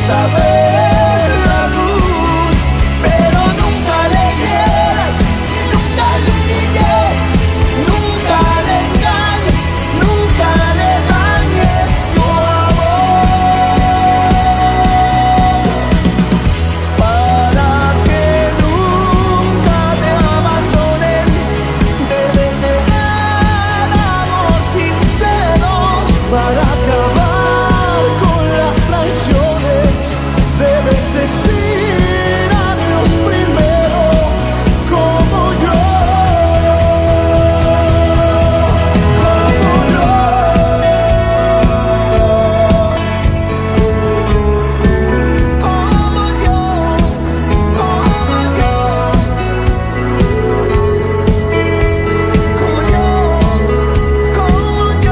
a ver la luz, pero nunca le hieras, nunca le humilles, nunca le engañes, nunca le dañes tu amor, para que nunca te abandonen. Debes tener amor sincero para acabar con las traiciones. Debes decir adiós primero, como yo, como yo, como yo, como yo, como yo, como yo.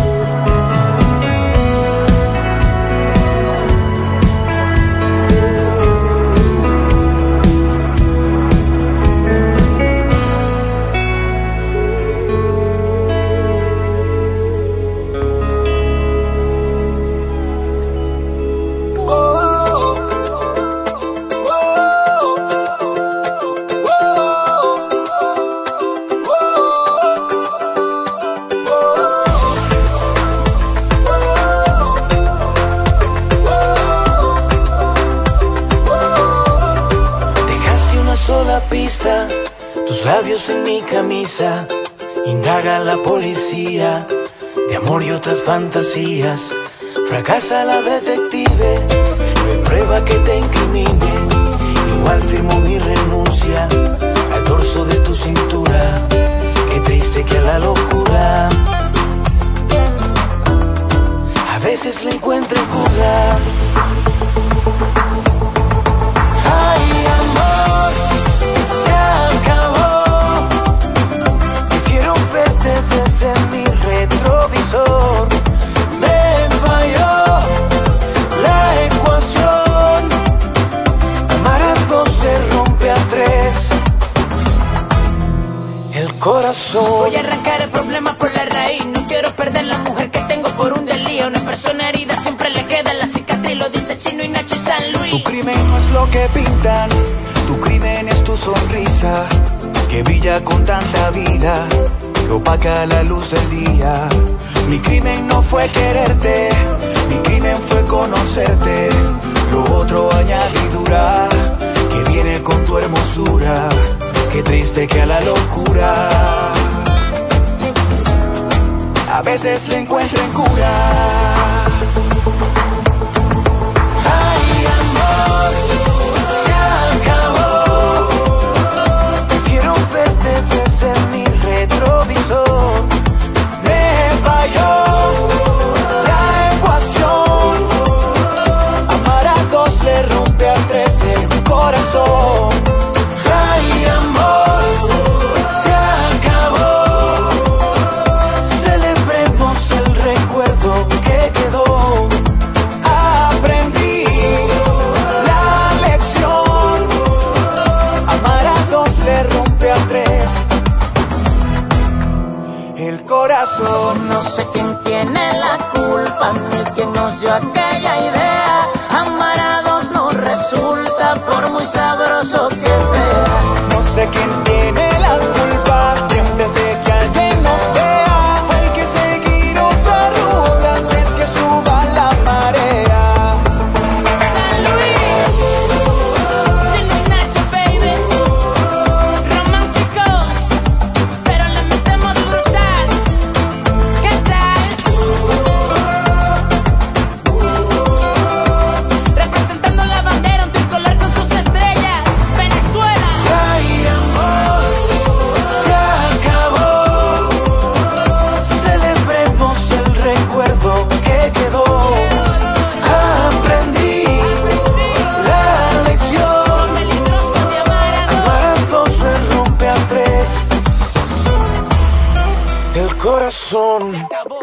Dejaste una sola pista, tus labios en mi camisa. Indaga la policía de amor y otras fantasías. Fracasa la detective, no hay prueba que te incrimine. Igual firmo mi renuncia al dorso de tu cintura. Qué triste que a la locura a veces le encuentro cura. Ay, amor, se acabó. Prefiero verte desde mi retrovisor. Me falló la ecuación. Amar a dos se rompe a tres el corazón. Voy a arrancar el problema por la raíz. No quiero perder la mujer que tengo por un delío. Una persona herida siempre le queda la cicatriz. Lo dice Chino y Nacho y San Luis. Tu crimen no es lo que pintan, tu crimen es tu sonrisa, que brilla con tanta vida, que opaca la luz del día. Mi crimen no fue quererte, mi crimen fue conocerte. Lo otro añadidura, que viene con tu hermosura. Qué triste que a la locura a veces le encuentren cura. Ay, amor, se acabó. Prefiero verte desde mi retrovisor. Me falló la ecuación. Amar a dos le rompe a tres el corazón. Ay, amor, se acabó. Celebremos el recuerdo que quedó. Aprendí la lección. Amar a dos le rompe a tres el corazón. No sé quién tiene la culpa ni quién nos dio aquella idea. Amar a dos no resulta por muy sabroso que sea. No sé quién tiene la culpa que antes de que alguien nos vea hay que seguir otra ruta antes que suba la marea. San Luis, Chino y Nacho, baby. Románticos, pero le metemos brutal. ¿Qué tal? Representando la bandera, un tricolor con sus estrellas. Venezuela. Ay, amor, se acabó. Celebremos el recuerdo que quedó. Aprendí la lección. Peligroso de amar a dos. Amar a dos se rompe a tres el corazón. Acabó.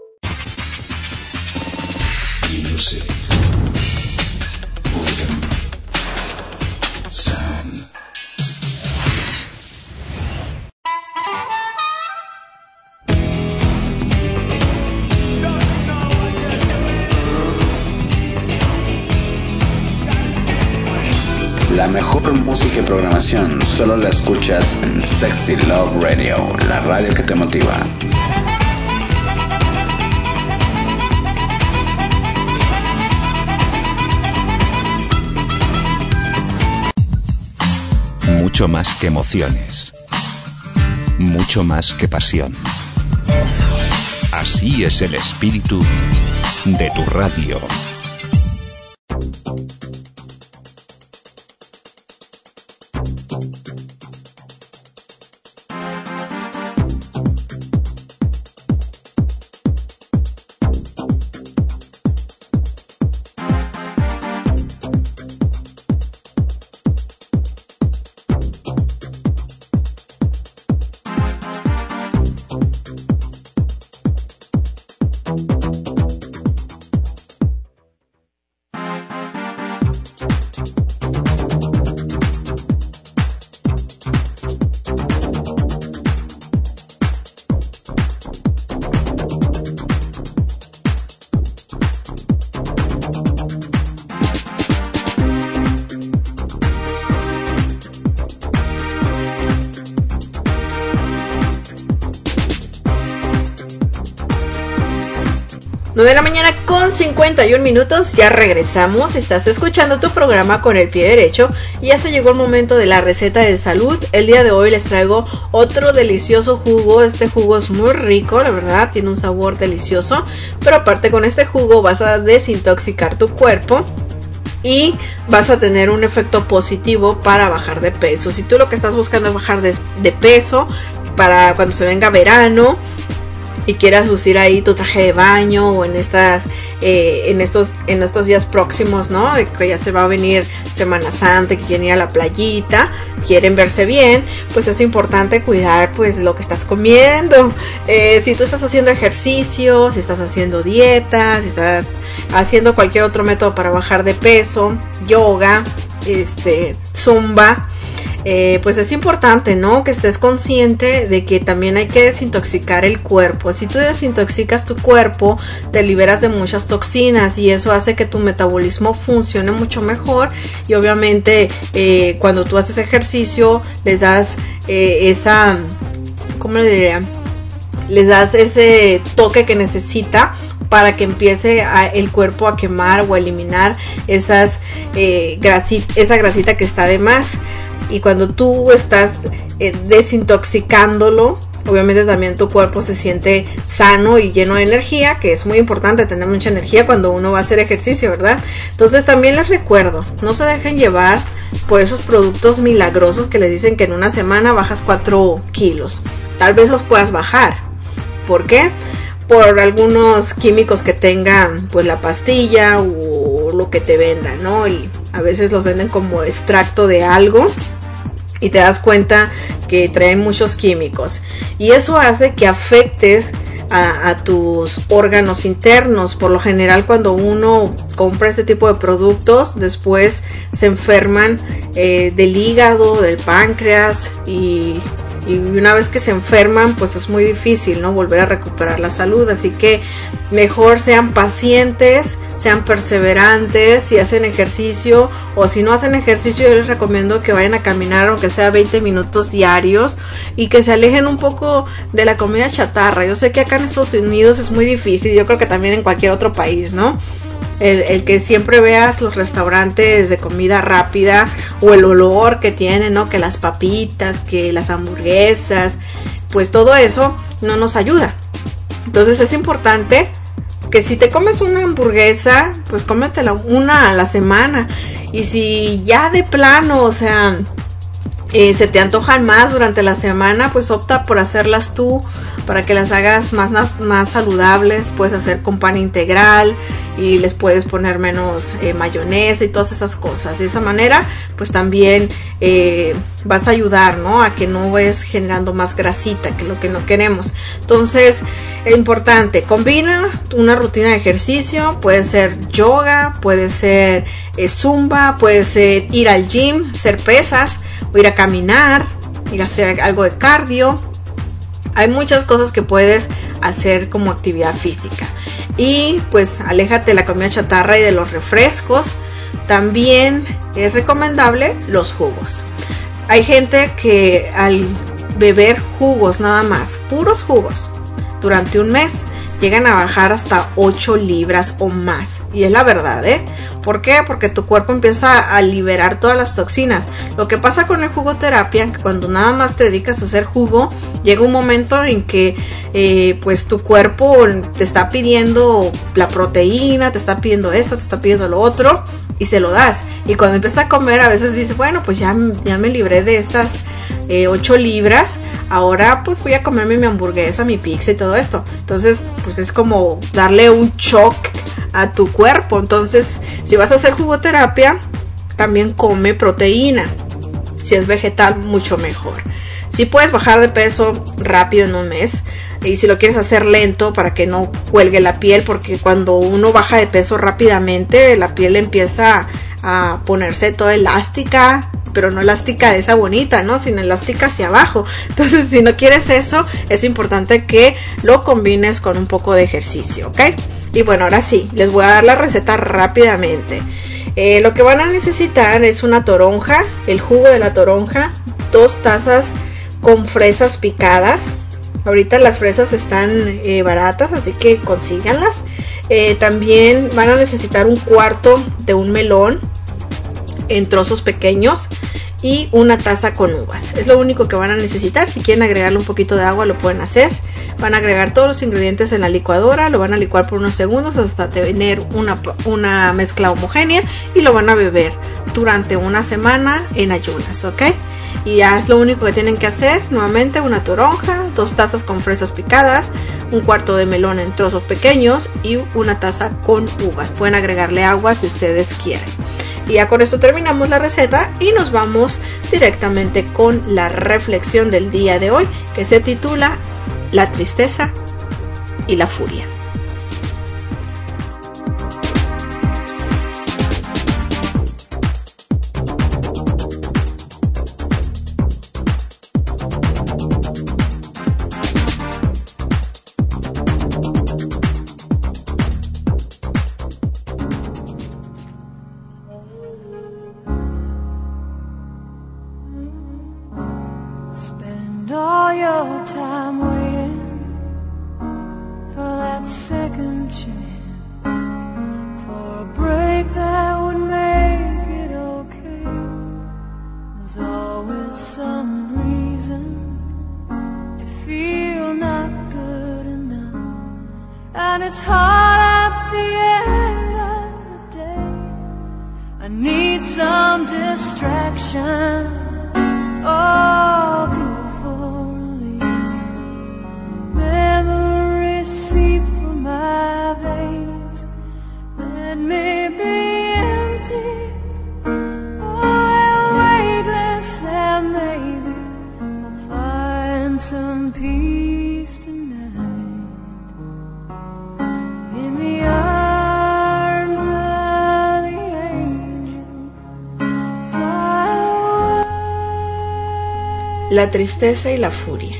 Music. Boredom. Sound. La mejor música y programación solo la escuchas en Sexy Love Radio, la radio que te motiva. Mucho más que emociones. Mucho más que pasión. Así es el espíritu de tu radio. nueve de la mañana con cincuenta y un minutos, ya regresamos, estás escuchando tu programa Con el Pie Derecho y ya se llegó el momento de la receta de salud. El día de hoy les traigo otro delicioso jugo. Este jugo es muy rico, la verdad, tiene un sabor delicioso, pero aparte con este jugo vas a desintoxicar tu cuerpo y vas a tener un efecto positivo para bajar de peso. Si tú lo que estás buscando es bajar de, de peso para cuando se venga verano y quieras lucir ahí tu traje de baño o en estas eh, en estos en estos días próximos, ¿no? De que ya se va a venir Semana Santa, que quieren ir a la playita, quieren verse bien, pues es importante cuidar pues lo que estás comiendo. Eh, si tú estás haciendo ejercicio, si estás haciendo dieta, si estás haciendo cualquier otro método para bajar de peso, yoga, este, zumba, Eh, pues es importante, ¿no? Que estés consciente de que también hay que desintoxicar el cuerpo. Si tú desintoxicas tu cuerpo, te liberas de muchas toxinas y eso hace que tu metabolismo funcione mucho mejor. Y obviamente eh, cuando tú haces ejercicio, les das eh, esa, ¿cómo le diría? Les das ese toque que necesita para que empiece a, el cuerpo a quemar o a eliminar esas eh, grasit, esa grasita que está de más. Y cuando tú estás eh, desintoxicándolo, obviamente también tu cuerpo se siente sano y lleno de energía, que es muy importante tener mucha energía cuando uno va a hacer ejercicio, ¿verdad? Entonces también les recuerdo, no se dejen llevar por esos productos milagrosos que les dicen que en una semana bajas cuatro kilos. Tal vez los puedas bajar. ¿Por qué? Por algunos químicos que tengan pues la pastilla o lo que te vendan, ¿no? Y a veces los venden como extracto de algo y te das cuenta que traen muchos químicos y eso hace que afectes a, a tus órganos internos. Por lo general, cuando uno compra este tipo de productos, después se enferman eh, del hígado, del páncreas y Y una vez que se enferman, pues es muy difícil, ¿no? Volver a recuperar la salud. Así que mejor sean pacientes, sean perseverantes, si hacen ejercicio o si no hacen ejercicio, yo les recomiendo que vayan a caminar aunque sea veinte minutos diarios y que se alejen un poco de la comida chatarra. Yo sé que acá en Estados Unidos es muy difícil, yo creo que también en cualquier otro país, ¿no? El, el que siempre veas los restaurantes de comida rápida o el olor que tienen, ¿no? Que las papitas, que las hamburguesas, pues todo eso no nos ayuda. Entonces es importante que si te comes una hamburguesa, pues cómetela una a la semana. Y si ya de plano, o sea, eh, se te antojan más durante la semana, pues opta por hacerlas tú para que las hagas más, más saludables. Puedes hacer con pan integral y les puedes poner menos eh, mayonesa y todas esas cosas. De esa manera pues también eh, vas a ayudar, ¿no? A que no vayas generando más grasita, que lo que no queremos. Entonces es importante, combina una rutina de ejercicio, puede ser yoga, puede ser eh, zumba, puede ser ir al gym, hacer pesas o ir a caminar, ir a hacer algo de cardio. Hay muchas cosas que puedes hacer como actividad física. Y pues aléjate de la comida chatarra y de los refrescos. También es recomendable los jugos. Hay gente que al beber jugos nada más, puros jugos, durante un mes, llegan a bajar hasta ocho libras o más. Y es la verdad, ¿eh? ¿Por qué? Porque tu cuerpo empieza a liberar todas las toxinas. Lo que pasa con el jugoterapia, que cuando nada más te dedicas a hacer jugo, llega un momento en que eh, pues tu cuerpo te está pidiendo la proteína, te está pidiendo esto, te está pidiendo lo otro, y se lo das. Y cuando empiezas a comer, a veces dices, bueno, pues ya, ya me libré de estas eh, ocho libras, ahora pues voy a comerme mi hamburguesa, mi pizza y todo esto. Entonces pues es como darle un shock a tu cuerpo. Entonces si vas a hacer jugoterapia, también come proteína. Si es vegetal, mucho mejor. Si puedes bajar de peso rápido en un mes, y si lo quieres hacer lento para que no cuelgue la piel, porque cuando uno baja de peso rápidamente, la piel empieza a ponerse toda elástica, pero no elástica de esa bonita, ¿no? Sino elástica hacia abajo. Entonces, si no quieres eso, es importante que lo combines con un poco de ejercicio, ¿ok? Y bueno, ahora sí, les voy a dar la receta rápidamente. Eh, lo que van a necesitar es una toronja, el jugo de la toronja, dos tazas con fresas picadas. Ahorita las fresas están eh, baratas, así que consíganlas. Eh, también van a necesitar un cuarto de un melón en trozos pequeños y una taza con uvas. Es lo único que van a necesitar. Si quieren agregarle un poquito de agua, lo pueden hacer. Van a agregar todos los ingredientes en la licuadora, lo van a licuar por unos segundos hasta tener una, una mezcla homogénea, y lo van a beber durante una semana en ayunas, ¿ok? Y ya es lo único que tienen que hacer. Nuevamente, una toronja, dos tazas con fresas picadas, un cuarto de melón en trozos pequeños y una taza con uvas. Pueden agregarle agua si ustedes quieren. Y ya con esto terminamos la receta y nos vamos directamente con la reflexión del día de hoy, que se titula La tristeza y la furia. All your time waiting for that second chance, for a break that would make it okay. There's always some reason to feel not good enough, and it's hard at the end of the day. I need some distraction. Oh, beautiful release. Memories seep from my veins. Let me be empty, oh, weightless, and maybe I'll find some peace tonight in the arms of the angel. Fly away. La tristeza y la furia.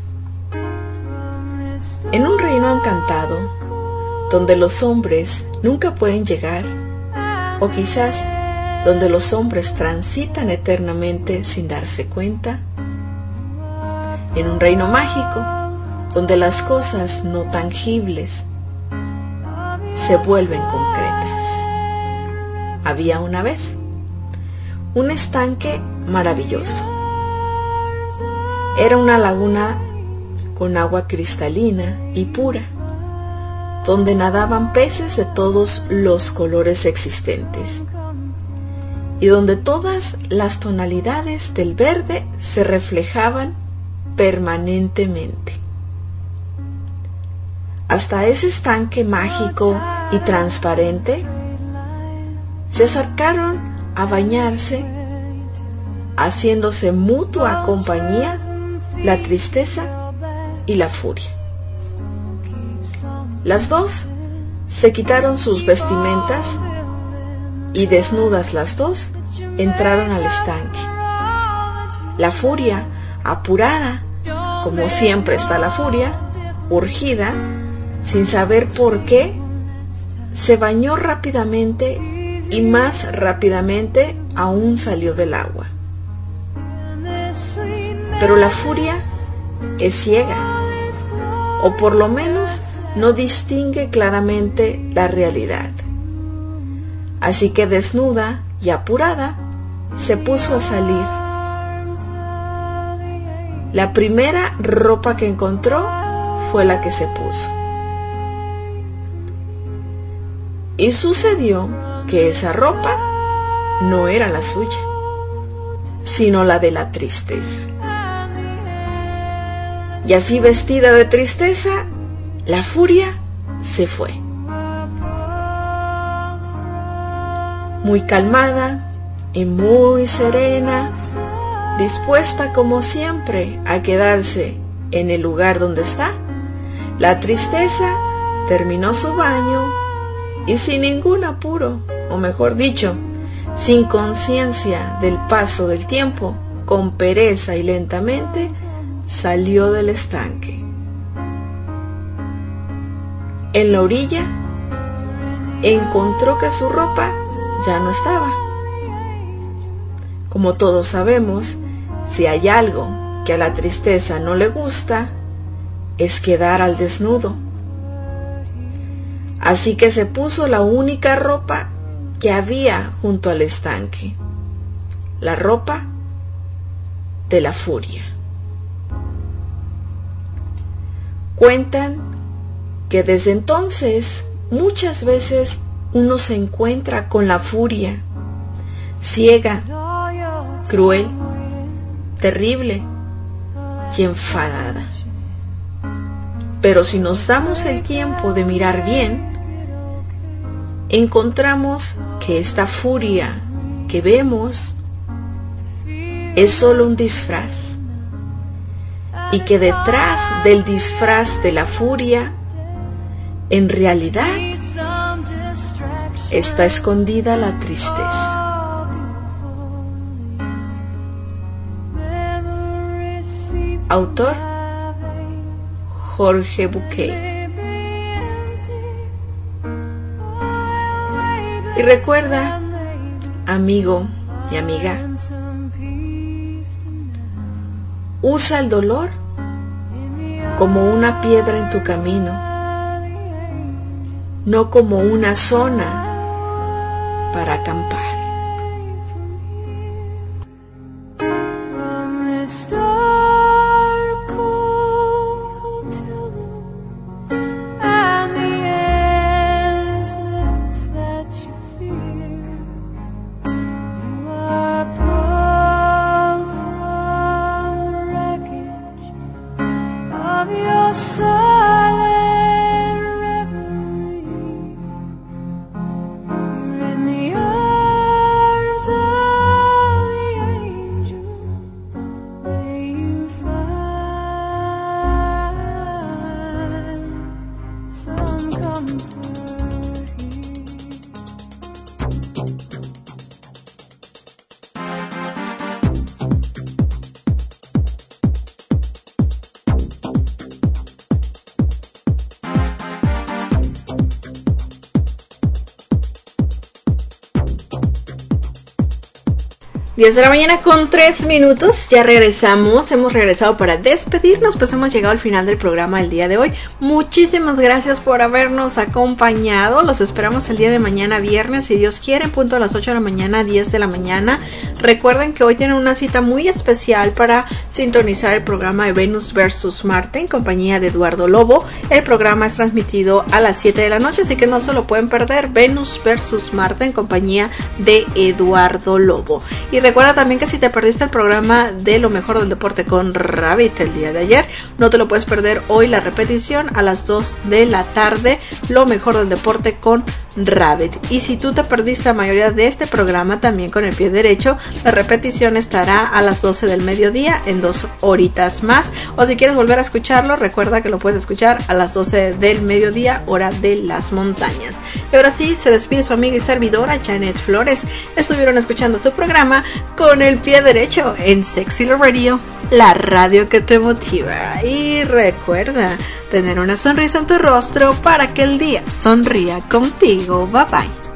En un reino encantado, donde los hombres nunca pueden llegar, o quizás donde los hombres transitan eternamente sin darse cuenta, en un reino mágico, donde las cosas no tangibles se vuelven concretas. Había una vez un estanque maravilloso. Era una laguna con agua cristalina y pura, donde nadaban peces de todos los colores existentes, y donde todas las tonalidades del verde se reflejaban permanentemente. Hasta ese estanque mágico y transparente se acercaron a bañarse, haciéndose mutua compañía la tristeza y la furia. Las dos se quitaron sus vestimentas y, desnudas las dos, entraron al estanque. La furia, apurada, como siempre está la furia, urgida, sin saber por qué, se bañó rápidamente y más rápidamente aún salió del agua. Pero la furia es ciega, o por lo menos no distingue claramente la realidad. Así que desnuda y apurada se puso a salir. La primera ropa que encontró fue la que se puso. Y sucedió que esa ropa no era la suya, sino la de la tristeza. Y así, vestida de tristeza, la furia se fue. Muy calmada y muy serena, dispuesta como siempre a quedarse en el lugar donde está, la tristeza terminó su baño y sin ningún apuro, o mejor dicho, sin conciencia del paso del tiempo, con pereza y lentamente, salió del estanque. En la orilla, encontró que su ropa ya no estaba. Como todos sabemos, si hay algo que a la tristeza no le gusta, es quedar al desnudo. Así que se puso la única ropa que había junto al estanque, la ropa de la furia. Cuentan que desde entonces muchas veces uno se encuentra con la furia, ciega, cruel, terrible y enfadada. Pero si nos damos el tiempo de mirar bien, encontramos que esta furia que vemos es solo un disfraz, y que detrás del disfraz de la furia, en realidad, está escondida la tristeza. Autor: Jorge Bucay. Y recuerda, amigo y amiga, usa el dolor como una piedra en tu camino, no como una zona para acampar. diez de la mañana con tres minutos, ya regresamos, hemos regresado para despedirnos, pues hemos llegado al final del programa del día de hoy. Muchísimas gracias por habernos acompañado, los esperamos el día de mañana viernes, si Dios quiere, en punto a las ocho de la mañana, diez de la mañana. Recuerden que hoy tienen una cita muy especial para sintonizar el programa de Venus versus Marte en compañía de Eduardo Lobo. El programa es transmitido a las siete de la noche, así que no se lo pueden perder. Venus versus Marte en compañía de Eduardo Lobo. Y recuerda también que si te perdiste el programa de Lo Mejor del Deporte con Rabbit el día de ayer, no te lo puedes perder hoy, la repetición a las dos de la tarde, Lo Mejor del Deporte con Rabbit. Y si tú te perdiste la mayoría de este programa también con el pie derecho, la repetición estará a las doce del mediodía en dos horitas más, o si quieres volver a escucharlo, recuerda que lo puedes escuchar a las doce del mediodía, hora de las montañas. Y ahora sí, se despide su amiga y servidora Janet Flores. Estuvieron escuchando su programa Con el Pie Derecho en Sexy Love Radio, la radio que te motiva. Y recuerda tener una sonrisa en tu rostro para que el día sonría contigo. Bye bye.